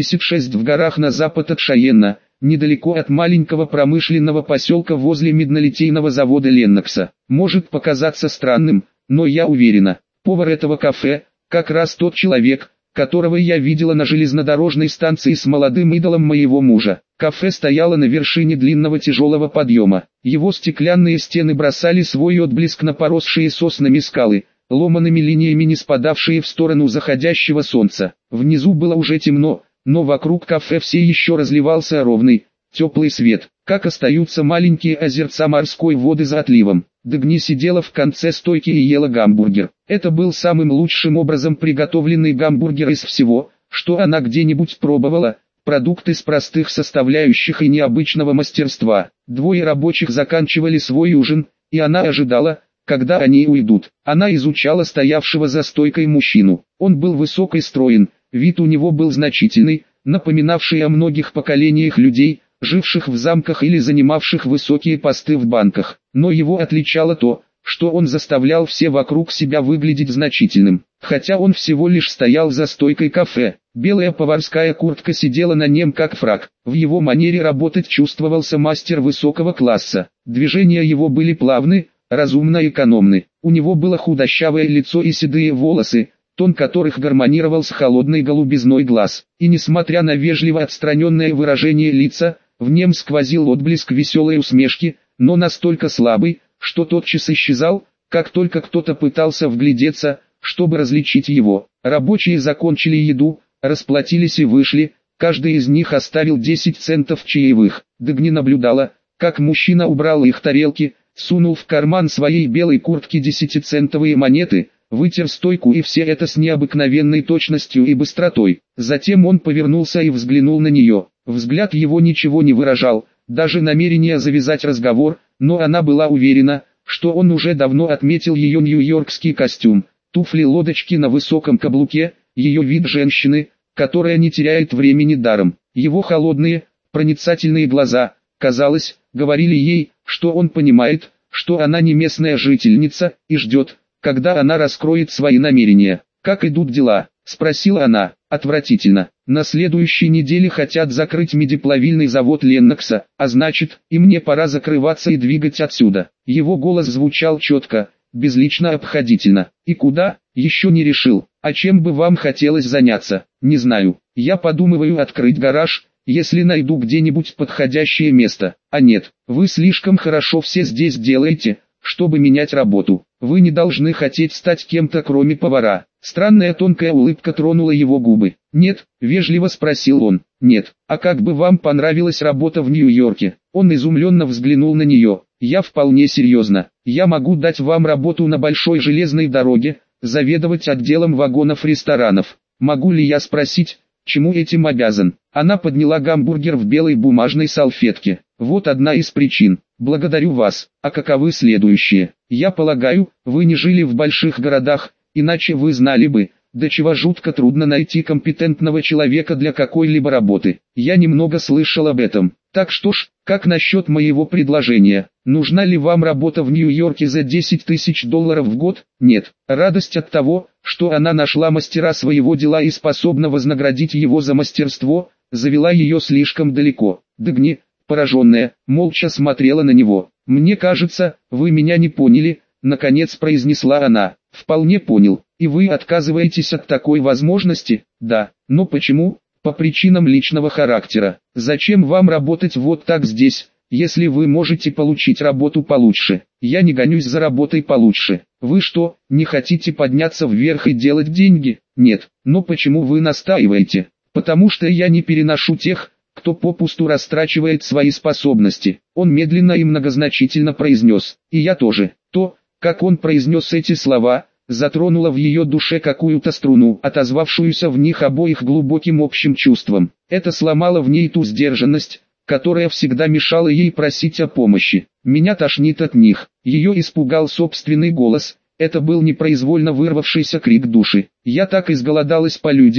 86 в горах на запад от Шайенна, недалеко от маленького промышленного поселка возле меднолитейного завода Леннокса. Может показаться странным, но я уверена, повар этого кафе, как раз тот человек, которого я видела на железнодорожной станции с молодым идолом моего мужа. Кафе стояло на вершине длинного тяжелого подъема. Его стеклянные стены бросали свой отблеск на поросшие соснами скалы, ломаными линиями не спадавшие в сторону заходящего солнца. Внизу было уже темно, но вокруг кафе все еще разливался ровный, теплый свет. Как остаются маленькие озерца морской воды за отливом. Дагни сидела в конце стойки и ела гамбургер. Это был самым лучшим образом приготовленный гамбургер из всего, что она где-нибудь пробовала. Продукт из простых составляющих и необычного мастерства. Двое рабочих заканчивали свой ужин, и она ожидала, когда они уйдут. Она изучала стоявшего за стойкой мужчину. Он был высок и строен, вид у него был значительный, напоминавший о многих поколениях людей, живших в замках или занимавших высокие посты в банках. Но его отличало то, что он заставлял все вокруг себя выглядеть значительным. Хотя он всего лишь стоял за стойкой кафе, белая поварская куртка сидела на нем как фрак. В его манере работать чувствовался мастер высокого класса. Движения его были плавны, разумно экономны. У него было худощавое лицо и седые волосы, тон которых гармонировал с холодной голубизной глаз. И несмотря на вежливо отстраненное выражение лица, в нем сквозил отблеск веселой усмешки, но настолько слабый, что тотчас исчезал, как только кто-то пытался вглядеться, чтобы различить его. Рабочие закончили еду, расплатились и вышли, каждый из них оставил 10 центов чаевых. Дагни наблюдала, как мужчина убрал их тарелки, сунул в карман своей белой куртки 10-центовые монеты, вытер стойку, и все это с необыкновенной точностью и быстротой. Затем он повернулся и взглянул на нее. Взгляд его ничего не выражал, даже намерения завязать разговор, но она была уверена, что он уже давно отметил ее нью-йоркский костюм, туфли-лодочки на высоком каблуке, ее вид женщины, которая не теряет времени даром. Его холодные, проницательные глаза, казалось, говорили ей, что он понимает, что она не местная жительница, и ждет, когда она раскроет свои намерения. «Как идут дела?» – спросила она. «Отвратительно. На следующей неделе хотят закрыть медиплавильный завод Леннокса, а значит, и мне пора закрываться и двигать отсюда». Его голос звучал четко, безлично, обходительно. «И куда? Еще не решил. А чем бы вам хотелось заняться? Не знаю. Я подумываю открыть гараж, если найду где-нибудь подходящее место. А нет, вы слишком хорошо все здесь делаете, чтобы менять работу. Вы не должны хотеть стать кем-то кроме повара». Странная тонкая улыбка тронула его губы. «Нет?» – вежливо спросил он. «Нет. А как бы вам понравилась работа в Нью-Йорке?» Он изумленно взглянул на нее. «Я вполне серьезно. Я могу дать вам работу на большой железной дороге, заведовать отделом вагонов-ресторанов. Могу ли я спросить, чему этим обязан?» Она подняла гамбургер в белой бумажной салфетке. «Вот одна из причин. Благодарю вас. А каковы следующие? Я полагаю, вы не жили в больших городах, иначе вы знали бы, до чего жутко трудно найти компетентного человека для какой-либо работы. Я немного слышал об этом. Так что ж, как насчет моего предложения? Нужна ли вам работа в Нью-Йорке за $10 000 в год? Нет. Радость от того, что она нашла мастера своего дела и способна вознаградить его за мастерство, завела ее слишком далеко. Дагни, пораженная, молча смотрела на него. «Мне кажется, вы меня не поняли», — наконец произнесла она. «Вполне понял. И вы отказываетесь от такой возможности?» «Да. Но почему?» «По причинам личного характера. Зачем вам работать вот так здесь, если вы можете получить работу получше?» «Я не гонюсь за работой получше. Вы что, не хотите подняться вверх и делать деньги?» «Нет. Но почему вы настаиваете?» «Потому что я не переношу тех, кто попусту растрачивает свои способности». Он медленно и многозначительно произнес. «И я тоже». То, как он произнес эти слова, затронуло в ее душе какую-то струну, отозвавшуюся в них обоих глубоким общим чувством. Это сломало в ней ту сдержанность, которая всегда мешала ей просить о помощи. «Меня тошнит от них». Ее испугал собственный голос, это был непроизвольно вырвавшийся крик души. «Я так изголодалась по людям,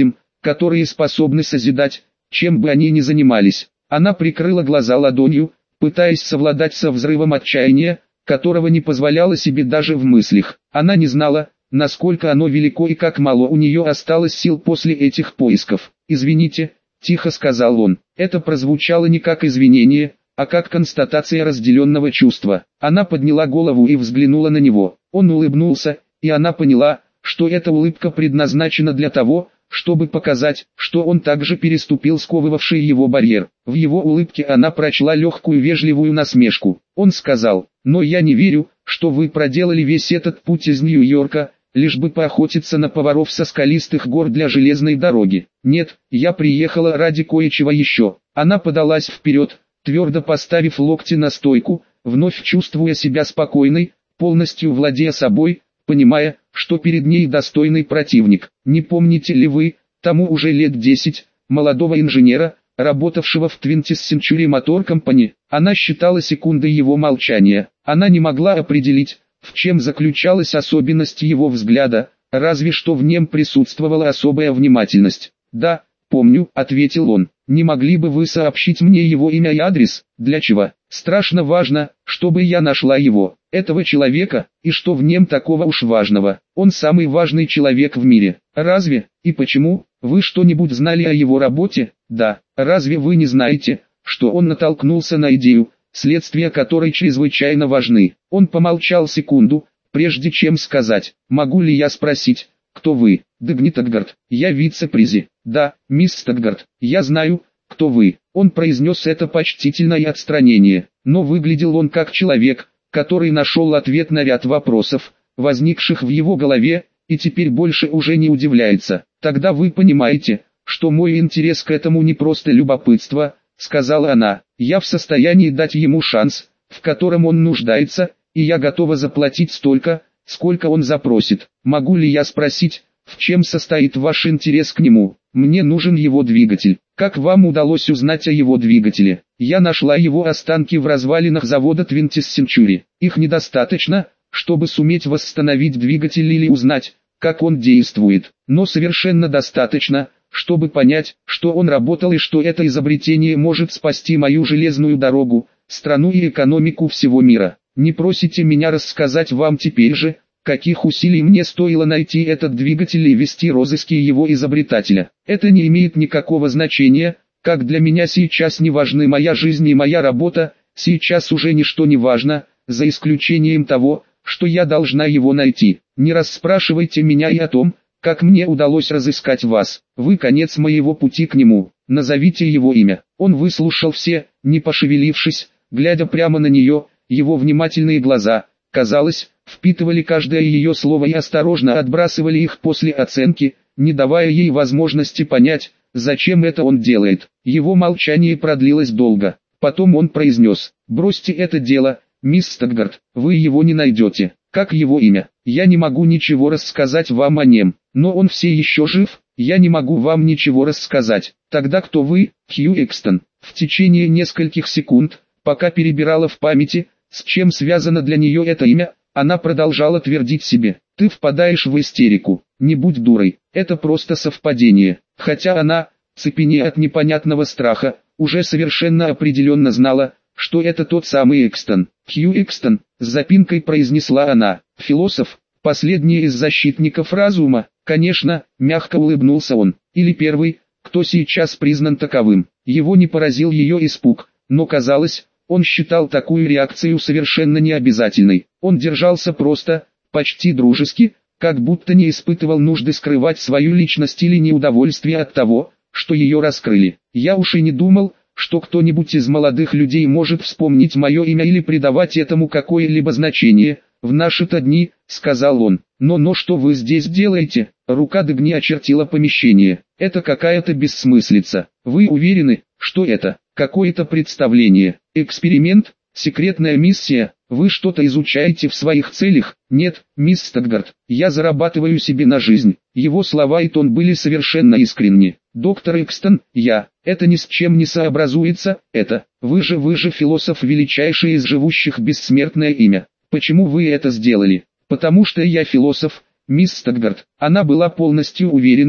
которые способны созидать, чем бы они ни занимались. Она прикрыла глаза ладонью, пытаясь совладать со взрывом отчаяния, которого не позволяла себе даже в мыслях. Она не знала, насколько оно велико и как мало у нее осталось сил после этих поисков. «Извините», – тихо сказал он. Это прозвучало не как извинение, а как констатация разделенного чувства. Она подняла голову и взглянула на него. Он улыбнулся, и она поняла, что эта улыбка предназначена для того, чтобы показать, что он также переступил сковывавший его барьер. В его улыбке она прочла легкую вежливую насмешку. Он сказал: «Но я не верю, что вы проделали весь этот путь из Нью-Йорка, лишь бы поохотиться на поваров со скалистых гор для железной дороги. Нет, я приехала ради кое-чего еще». Она подалась вперед, твердо поставив локти на стойку, вновь чувствуя себя спокойной, полностью владея собой, понимая, что перед ней достойный противник. «Не помните ли вы, тому уже лет 10, молодого инженера, работавшего в 20th Century Motor Company?» Она считала секунды его молчания. Она не могла определить, в чем заключалась особенность его взгляда, разве что в нем присутствовала особая внимательность. «Да, помню», — ответил он. «Не могли бы вы сообщить мне его имя и адрес?» «Для чего?» «Страшно важно, чтобы я нашла его, этого человека, и что в нем такого уж важного. Он самый важный человек в мире». «Разве? И почему? Вы что-нибудь знали о его работе?» «Да. Разве вы не знаете, что он натолкнулся на идею, следствия которой чрезвычайно важны?» Он помолчал секунду, прежде чем сказать: «Могу ли я спросить, кто вы?» «Дагни Таггарт, я вице-президент». «Да, мисс Таггарт, я знаю, кто вы». Он произнес это почтительно и отстранение, но выглядел он как человек, который нашел ответ на ряд вопросов, возникших в его голове, и теперь больше уже не удивляется. «Тогда вы понимаете, что мой интерес к этому не просто любопытство», — сказала она. «Я в состоянии дать ему шанс, в котором он нуждается, и я готова заплатить столько, сколько он запросит. Могу ли я спросить, в чем состоит ваш интерес к нему?» «Мне нужен его двигатель». «Как вам удалось узнать о его двигателе?» «Я нашла его останки в развалинах завода 20th Century. Их недостаточно, чтобы суметь восстановить двигатель или узнать, как он действует, но совершенно достаточно, чтобы понять, что он работал и что это изобретение может спасти мою железную дорогу, страну и экономику всего мира. Не просите меня рассказать вам теперь же, каких усилий мне стоило найти этот двигатель и вести розыски его изобретателя. Это не имеет никакого значения, как для меня сейчас не важны моя жизнь и моя работа, сейчас уже ничто не важно, за исключением того, что я должна его найти. Не расспрашивайте меня и о том, как мне удалось разыскать вас. Вы конец моего пути к нему. Назовите его имя». Он выслушал все, не пошевелившись, глядя прямо на нее. Его внимательные глаза, казалось, впитывали каждое ее слово и осторожно отбрасывали их после оценки, не давая ей возможности понять, зачем это он делает. Его молчание продлилось долго. Потом он произнес: «Бросьте это дело, мисс Таггарт, вы его не найдете». «Как его имя?» «Я не могу ничего рассказать вам о нем, но он все еще жив, я не могу вам ничего рассказать». «Тогда кто вы?» «Хью Экстон». В течение нескольких секунд, пока перебирала в памяти, с чем связано для нее это имя, она продолжала твердить себе: «Ты впадаешь в истерику, не будь дурой, это просто совпадение». Хотя она, цепенея от непонятного страха, уже совершенно определенно знала, что это тот самый Экстон. «Хью Экстон», с запинкой произнесла она. «Философ, последний из защитников разума?» «Конечно», мягко улыбнулся он. «Или первый, кто сейчас признан таковым». Его не поразил ее испуг, но казалось, он считал такую реакцию совершенно необязательной. Он держался просто, почти дружески, как будто не испытывал нужды скрывать свою личность или неудовольствие от того, что ее раскрыли. «Я уж и не думал, что кто-нибудь из молодых людей может вспомнить мое имя или придавать этому какое-либо значение, в наши-то дни», — сказал он. «Но что вы здесь делаете?» Рука Дагни очертила помещение. «Это какая-то бессмыслица. Вы уверены, что это какое-то представление, эксперимент, секретная миссия? Вы что-то изучаете в своих целях?» «Нет, мисс Таггарт, я зарабатываю себе на жизнь». Его слова и тон были совершенно искренни. «Доктор Экстон, это ни с чем не сообразуется, это, вы же философ, величайший из живущих, бессмертное имя. Почему вы это сделали?» «Потому что я философ, мисс Таггарт». Она была полностью уверена,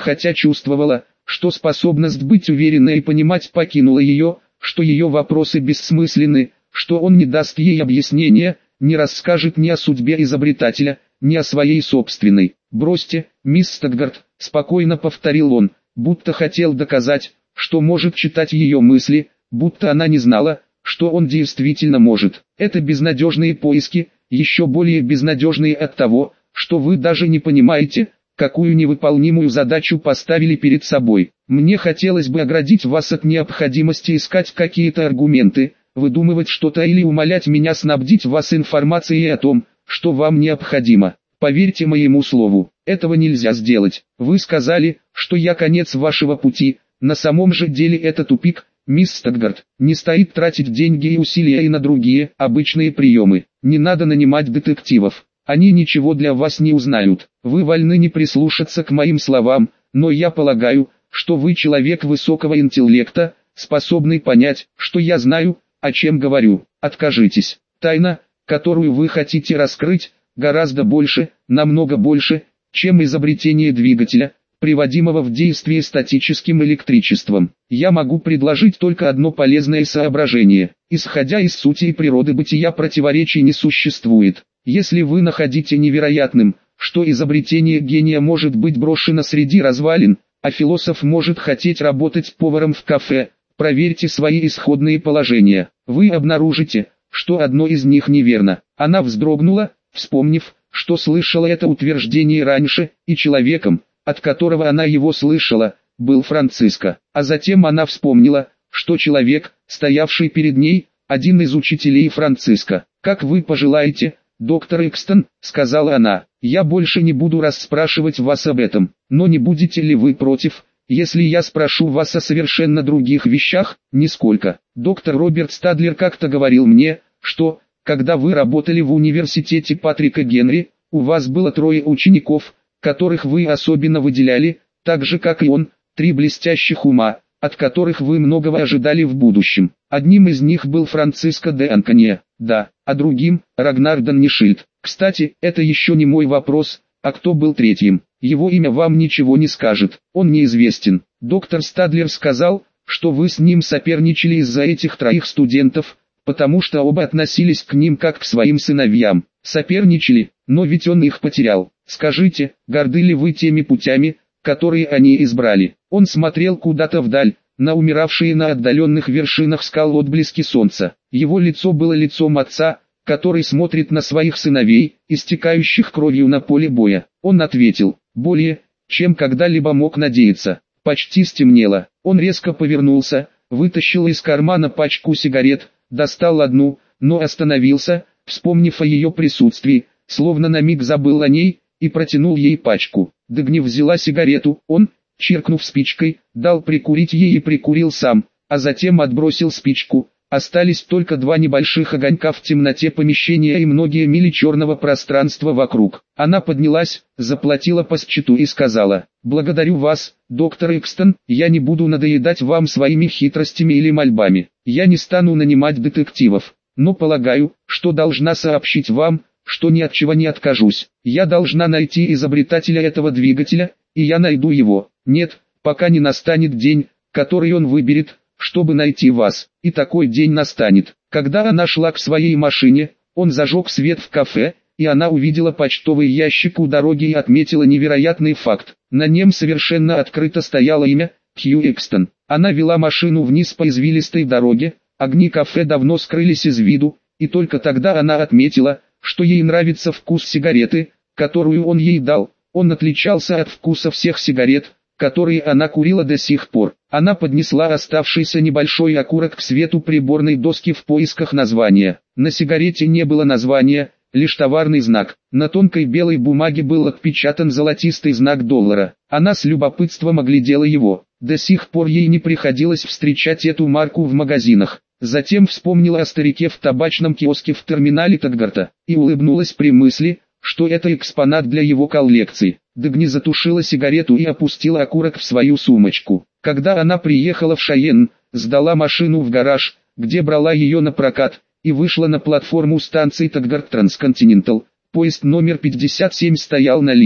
хотя чувствовала, что способность быть уверенной и понимать покинула ее, что ее вопросы бессмысленны, что он не даст ей объяснения, не расскажет ни о судьбе изобретателя, ни о своей собственной. «Бросьте, мисс Стокгарт», — спокойно повторил он, будто хотел доказать, что может читать ее мысли, будто она не знала, что он действительно может. Это безнадежные поиски, еще более безнадежные от того, что вы даже не понимаете, какую невыполнимую задачу поставили перед собой. Мне хотелось бы оградить вас от необходимости искать какие-то аргументы, выдумывать что-то или умолять меня снабдить вас информацией о том, что вам необходимо. Поверьте моему слову, этого нельзя сделать. Вы сказали, что я конец вашего пути, на самом же деле это тупик, мисс Стокгарт. Не стоит тратить деньги и усилия и на другие, обычные приемы. Не надо нанимать детективов. Они ничего для вас не узнают. Вы вольны не прислушаться к моим словам, но я полагаю, что вы человек высокого интеллекта, способный понять, что я знаю, о чем говорю. Откажитесь. Тайна, которую вы хотите раскрыть, гораздо больше, намного больше, чем изобретение двигателя, приводимого в действие статическим электричеством. Я могу предложить только одно полезное соображение. Исходя из сути и природы бытия, противоречий не существует. Если вы находите невероятным, что изобретение гения может быть брошено среди развалин, а философ может хотеть работать поваром в кафе, проверьте свои исходные положения. Вы обнаружите, что одно из них неверно. Она вздрогнула, вспомнив, что слышала это утверждение раньше, и человеком, от которого она его слышала, был Франциско. А затем она вспомнила, что человек, стоявший перед ней, один из учителей Франциско. «Как вы пожелаете, доктор Экстон», — сказала она, — «я больше не буду расспрашивать вас об этом, но не будете ли вы против, если я спрошу вас о совершенно других вещах?» «Нисколько. Доктор Роберт Стадлер как-то говорил мне, что, когда вы работали в университете Патрика Генри, у вас было 3 учеников, которых вы особенно выделяли, так же как и он, 3 блестящих ума, от которых вы многого ожидали в будущем. Одним из них был Франциско де Анконье, да, а другим – Рагнар Даннишильд. Кстати, это еще не мой вопрос, а кто был третьим? Его имя вам ничего не скажет, он неизвестен. Доктор Стадлер сказал, что вы с ним соперничали из-за этих 3 студентов, потому что оба относились к ним как к своим сыновьям. Соперничали, но ведь он их потерял. Скажите, горды ли вы теми путями, которые они избрали? Он смотрел куда-то вдаль, на умиравшие на отдаленных вершинах скал отблески солнца. Его лицо было лицом отца, который смотрит на своих сыновей, истекающих кровью на поле боя. Он ответил, более, чем когда-либо мог надеяться. Почти стемнело. Он резко повернулся, вытащил из кармана пачку сигарет, достал одну, но остановился, вспомнив о ее присутствии, словно на миг забыл о ней, и протянул ей пачку. Дагни взяла сигарету, он, чиркнув спичкой, дал прикурить ей и прикурил сам, а затем отбросил спичку. Остались только 2 небольших огонька в темноте помещения и многие мили черного пространства вокруг. Она поднялась, заплатила по счету и сказала, «Благодарю вас, доктор Экстон, я не буду надоедать вам своими хитростями или мольбами. Я не стану нанимать детективов, но полагаю, что должна сообщить вам, что ни от чего не откажусь. Я должна найти изобретателя этого двигателя, и я найду его. Нет, пока не настанет день, который он выберет, чтобы найти вас. И такой день настанет». Когда она шла к своей машине, он зажег свет в кафе, и она увидела почтовый ящик у дороги и отметила невероятный факт. На нем совершенно открыто стояло имя Хью Экстон. Она вела машину вниз по извилистой дороге, огни кафе давно скрылись из виду, и только тогда она отметила, что ей нравится вкус сигареты, которую он ей дал. Он отличался от вкуса всех сигарет, которые она курила до сих пор. Она поднесла оставшийся небольшой окурок к свету приборной доски в поисках названия. На сигарете не было названия, лишь товарный знак. На тонкой белой бумаге был отпечатан золотистый знак $. Она с любопытством оглядела его. До сих пор ей не приходилось встречать эту марку в магазинах. Затем вспомнила о старике в табачном киоске в терминале Таггарта и улыбнулась при мысли, что это экспонат для его коллекции. Дагни затушила сигарету и опустила окурок в свою сумочку. Когда она приехала в Шайенн, сдала машину в гараж, где брала ее на прокат, и вышла на платформу станции Таггарт Трансконтинентал. Поезд номер 57 стоял на линии,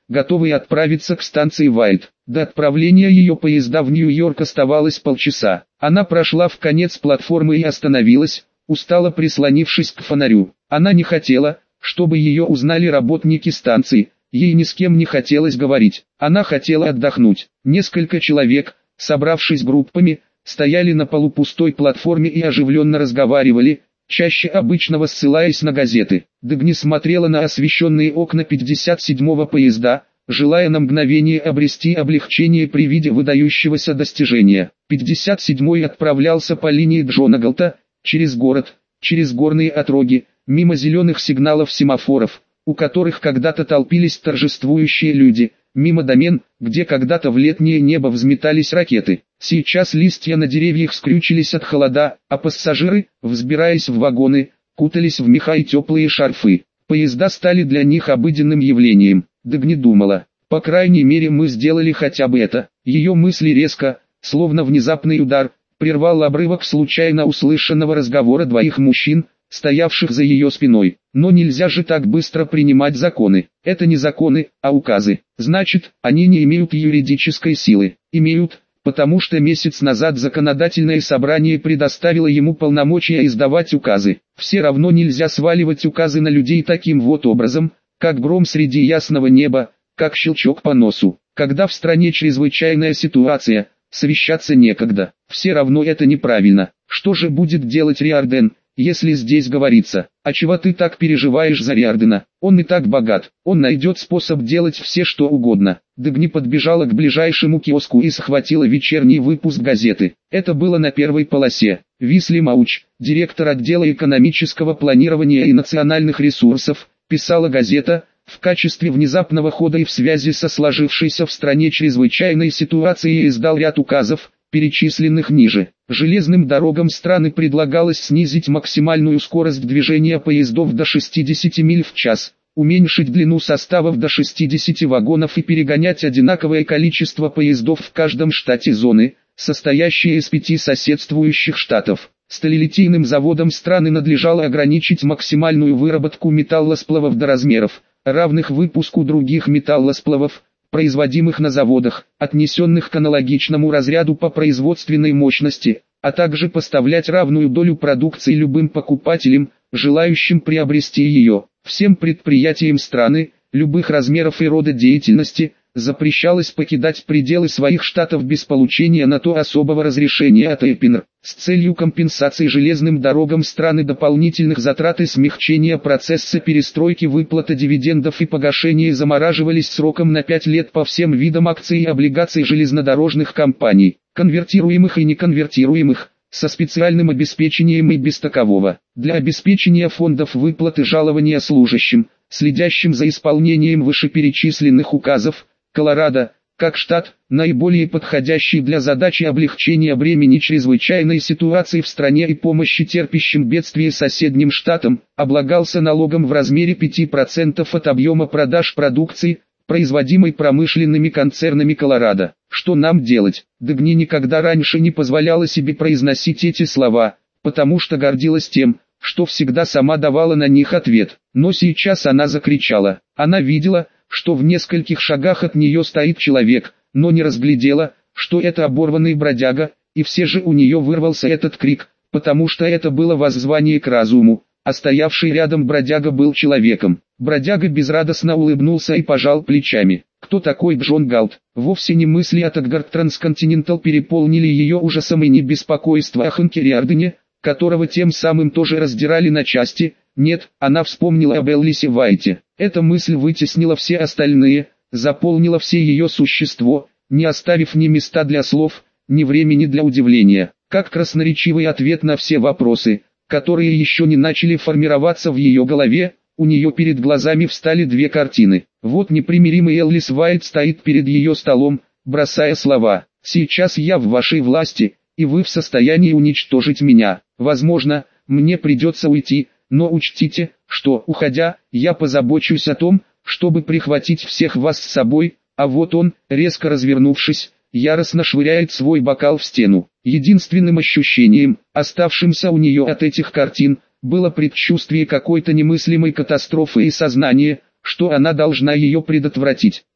готовые отправиться к станции Уайт. До отправления ее поезда в Нью-Йорк оставалось полчаса. Она прошла в конец платформы и остановилась, устало прислонившись к фонарю. Она не хотела, чтобы ее узнали работники станции, ей ни с кем не хотелось говорить. Она хотела отдохнуть. Несколько человек, собравшись группами, стояли на полупустой платформе и оживленно разговаривали, чаще обычного ссылаясь на газеты. Дагни смотрела на освещенные окна 57-го поезда, желая на мгновение обрести облегчение при виде выдающегося достижения. 57-й отправлялся по линии Джона Галта, через город, через горные отроги, мимо зеленых сигналов семафоров, у которых когда-то толпились торжествующие люди, мимо домен, где когда-то в летнее небо взметались ракеты. Сейчас листья на деревьях скрючились от холода, а пассажиры, взбираясь в вагоны, кутались в меха и теплые шарфы. Поезда стали для них обыденным явлением. Дагни думала, по крайней мере мы сделали хотя бы это. Ее мысли резко, словно внезапный удар, прервал обрывок случайно услышанного разговора двоих мужчин, стоявших за ее спиной. Но нельзя же так быстро принимать законы. Это не законы, а указы. Значит, они не имеют юридической силы. Имеют, потому что месяц назад законодательное собрание предоставило ему полномочия издавать указы. Все равно нельзя сваливать указы на людей таким вот образом, как гром среди ясного неба, как щелчок по носу. Когда в стране чрезвычайная ситуация, совещаться некогда. Все равно это неправильно. Что же будет делать Риордан, если здесь говорится: «А чего ты так переживаешь за Риордана? Он и так богат, он найдет способ делать все что угодно». Дагни подбежала к ближайшему киоску и схватила вечерний выпуск газеты. Это было на первой полосе. Висли Мауч, директор отдела экономического планирования и национальных ресурсов, писала газета, в качестве внезапного хода и в связи со сложившейся в стране чрезвычайной ситуацией издал ряд указов, перечисленных ниже. Железным дорогам страны предлагалось снизить максимальную скорость движения поездов до 60 миль в час, уменьшить длину составов до 60 вагонов и перегонять одинаковое количество поездов в каждом штате зоны, состоящей из 5 соседствующих штатов. Сталелитейным заводам страны надлежало ограничить максимальную выработку металлосплавов до размеров, равных выпуску других металлосплавов, производимых на заводах, отнесенных к аналогичному разряду по производственной мощности, а также поставлять равную долю продукции любым покупателям, желающим приобрести ее. Всем предприятиям страны, любых размеров и рода деятельности, запрещалось покидать пределы своих штатов без получения на то особого разрешения от ЭПИНР, с целью компенсации железным дорогам страны дополнительных затрат и смягчения процесса перестройки. Выплата дивидендов и погашение замораживались сроком на 5 лет по всем видам акций и облигаций железнодорожных компаний, конвертируемых и неконвертируемых, со специальным обеспечением и без такового. Для обеспечения фондов выплаты жалования служащим, следящим за исполнением вышеперечисленных указов, Колорадо, как штат, наиболее подходящий для задачи облегчения бремени чрезвычайной ситуации в стране и помощи терпящим бедствие соседним штатам, облагался налогом в размере 5% от объема продаж продукции, производимой промышленными концернами Колорадо. Что нам делать? Дагни никогда раньше не позволяла себе произносить эти слова, потому что гордилась тем, что всегда сама давала на них ответ. Но сейчас она закричала. Она видела, что в нескольких шагах от нее стоит человек, но не разглядела, что это оборванный бродяга, и все же у нее вырвался этот крик, потому что это было воззвание к разуму, а стоявший рядом бродяга был человеком. Бродяга безрадостно улыбнулся и пожал плечами. Кто такой Джон Галт? Вовсе не мысли о Таггарт Трансконтинентал переполнили ее ужасом и не беспокойство о Хэнке Риордане, которого тем самым тоже раздирали на части. Нет, она вспомнила об Эллисе Уайте. Эта мысль вытеснила все остальные, заполнила все ее существо, не оставив ни места для слов, ни времени для удивления. Как красноречивый ответ на все вопросы, которые еще не начали формироваться в ее голове, у нее перед глазами встали две картины. Вот непримиримый Эллис Уайт стоит перед ее столом, бросая слова: «Сейчас я в вашей власти, и вы в состоянии уничтожить меня. Возможно, мне придется уйти, но учтите, что, уходя, я позабочусь о том, чтобы прихватить всех вас с собой». А вот он, резко развернувшись, яростно швыряет свой бокал в стену. Единственным ощущением, оставшимся у нее от этих картин, было предчувствие какой-то немыслимой катастрофы и сознание, что она должна ее предотвратить.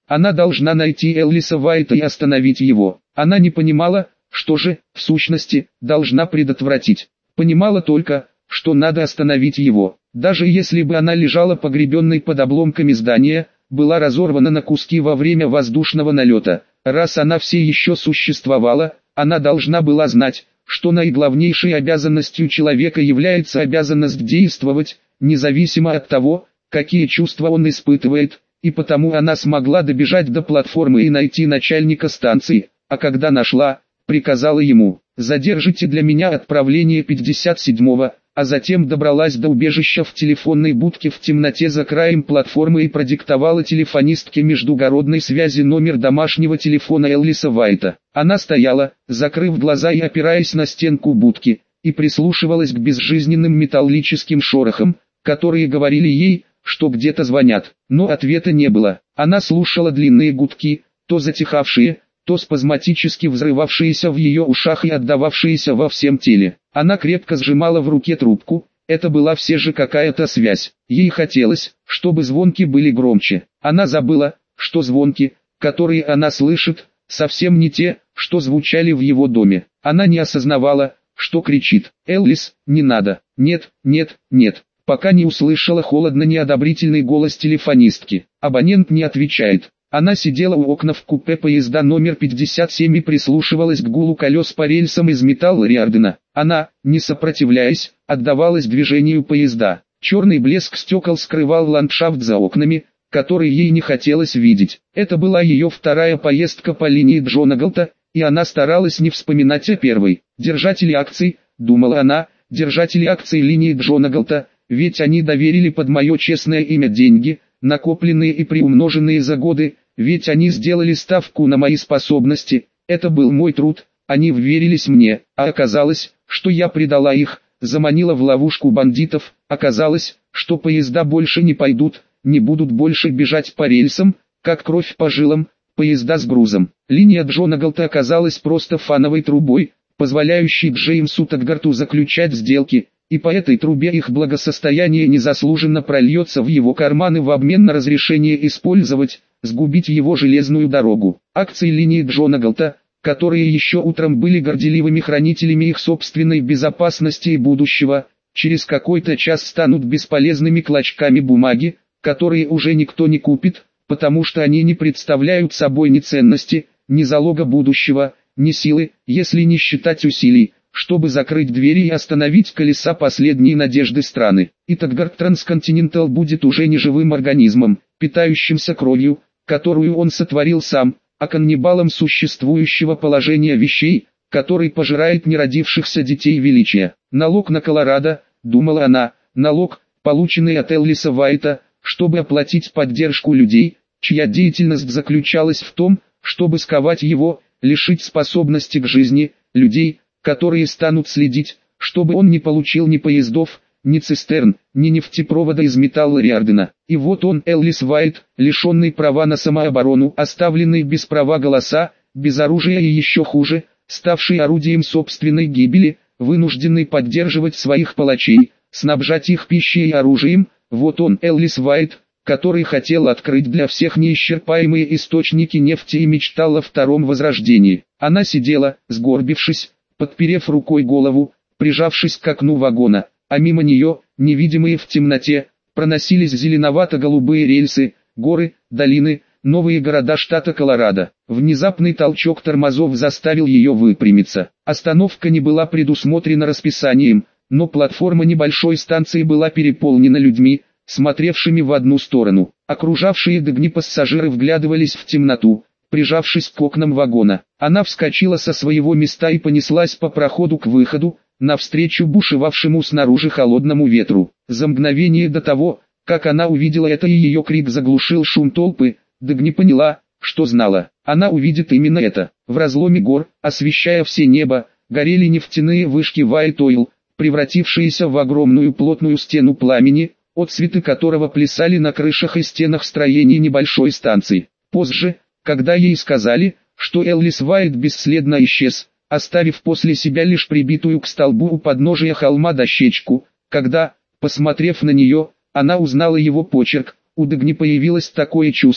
Она должна найти Элвиса Уайта и остановить его. Она не понимала, что же, в сущности, должна предотвратить. Понимала только, что надо остановить его. Даже если бы она лежала погребенной под обломками здания, была разорвана на куски во время воздушного налета. Раз она все еще существовала, она должна была знать, что наиглавнейшей обязанностью человека является обязанность действовать, независимо от того, какие чувства он испытывает, и потому она смогла добежать до платформы и найти начальника станции, а когда нашла, приказала ему: «Задержите для меня отправление 57-го», а затем добралась до убежища в телефонной будке в темноте за краем платформы и продиктовала телефонистке междугородной связи номер домашнего телефона Элвиса Уайта. Она стояла, закрыв глаза и опираясь на стенку будки, и прислушивалась к безжизненным металлическим шорохам, которые говорили ей, что где-то звонят, но ответа не было. Она слушала длинные гудки, то затихавшие, то спазматически взрывавшиеся в ее ушах и отдававшиеся во всем теле. Она крепко сжимала в руке трубку, это была все же какая-то связь. Ей хотелось, чтобы звонки были громче. Она забыла, что звонки, которые она слышит, совсем не те, что звучали в его доме. Она не осознавала, что кричит: «Элвис, не надо, нет, нет, нет», пока не услышала холодно-неодобрительный голос телефонистки. Абонент не отвечает. Она сидела у окна в купе поезда номер 57 и прислушивалась к гулу колес по рельсам из металла Риордана. Она, не сопротивляясь, отдавалась движению поезда. Черный блеск стекол скрывал ландшафт за окнами, который ей не хотелось видеть. Это была ее вторая поездка по линии Джона Галта, и она старалась не вспоминать о первой. «Держатели акций», — думала она, — «держатели акций линии Джона Галта, ведь они доверили под мое честное имя деньги, накопленные и приумноженные за годы, ведь они сделали ставку на мои способности, это был мой труд, они вверились мне, а оказалось, что я предала их, заманила в ловушку бандитов, оказалось, что поезда больше не пойдут, не будут больше бежать по рельсам, как кровь по жилам, поезда с грузом». Линия Джона Галта оказалась просто фановой трубой, позволяющей Джеймсу Таггарту заключать сделки, и по этой трубе их благосостояние незаслуженно прольется в его карманы в обмен на разрешение использовать, сгубить его железную дорогу. Акции линии Джона Галта, которые еще утром были горделивыми хранителями их собственной безопасности и будущего, через какой-то час станут бесполезными клочками бумаги, которые уже никто не купит, потому что они не представляют собой ни ценности, ни залога будущего, ни силы, если не считать усилий, чтобы закрыть двери и остановить колеса последней надежды страны. И Таггарт Трансконтинентал будет уже не живым организмом, питающимся кровью, которую он сотворил сам, а каннибалом существующего положения вещей, который пожирает неродившихся детей величия. Налог на Колорадо, думала она, налог, полученный от Элвиса Уайта, чтобы оплатить поддержку людей, чья деятельность заключалась в том, чтобы сковать его, лишить способности к жизни, людей, которые станут следить, чтобы он не получил ни поездов, ни цистерн, ни нефтепровода из металла Риордана. И вот он, Элвис Уайт, лишенный права на самооборону, оставленный без права голоса, без оружия и еще хуже, ставший орудием собственной гибели, вынужденный поддерживать своих палачей, снабжать их пищей и оружием. Вот он, Элвис Уайт, который хотел открыть для всех неисчерпаемые источники нефти и мечтал о втором возрождении. Она сидела, сгорбившись, подперев рукой голову, прижавшись к окну вагона, а мимо нее, невидимые в темноте, проносились зеленовато-голубые рельсы, горы, долины, новые города штата Колорадо. Внезапный толчок тормозов заставил ее выпрямиться. Остановка не была предусмотрена расписанием, но платформа небольшой станции была переполнена людьми, смотревшими в одну сторону. Окружавшие Дагни пассажиры вглядывались в темноту, прижавшись к окнам вагона. Она вскочила со своего места и понеслась по проходу к выходу, навстречу бушевавшему снаружи холодному ветру. За мгновение до того, как она увидела это и ее крик заглушил шум толпы, Дагни поняла, что знала. Она увидит именно это. В разломе гор, освещая все небо, горели нефтяные вышки White Oil, превратившиеся в огромную плотную стену пламени, отсветы которого плясали на крышах и стенах строений небольшой станции. Позже, когда ей сказали, что Элвис Уайт бесследно исчез, оставив после себя лишь прибитую к столбу у подножия холма дощечку, когда, посмотрев на нее, она узнала его почерк, у Дагни появилось такое чувство,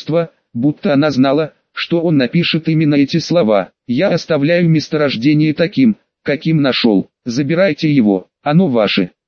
будто она знала, что он напишет именно эти слова. «Я оставляю месторождение таким, каким нашел. Забирайте его, оно ваше».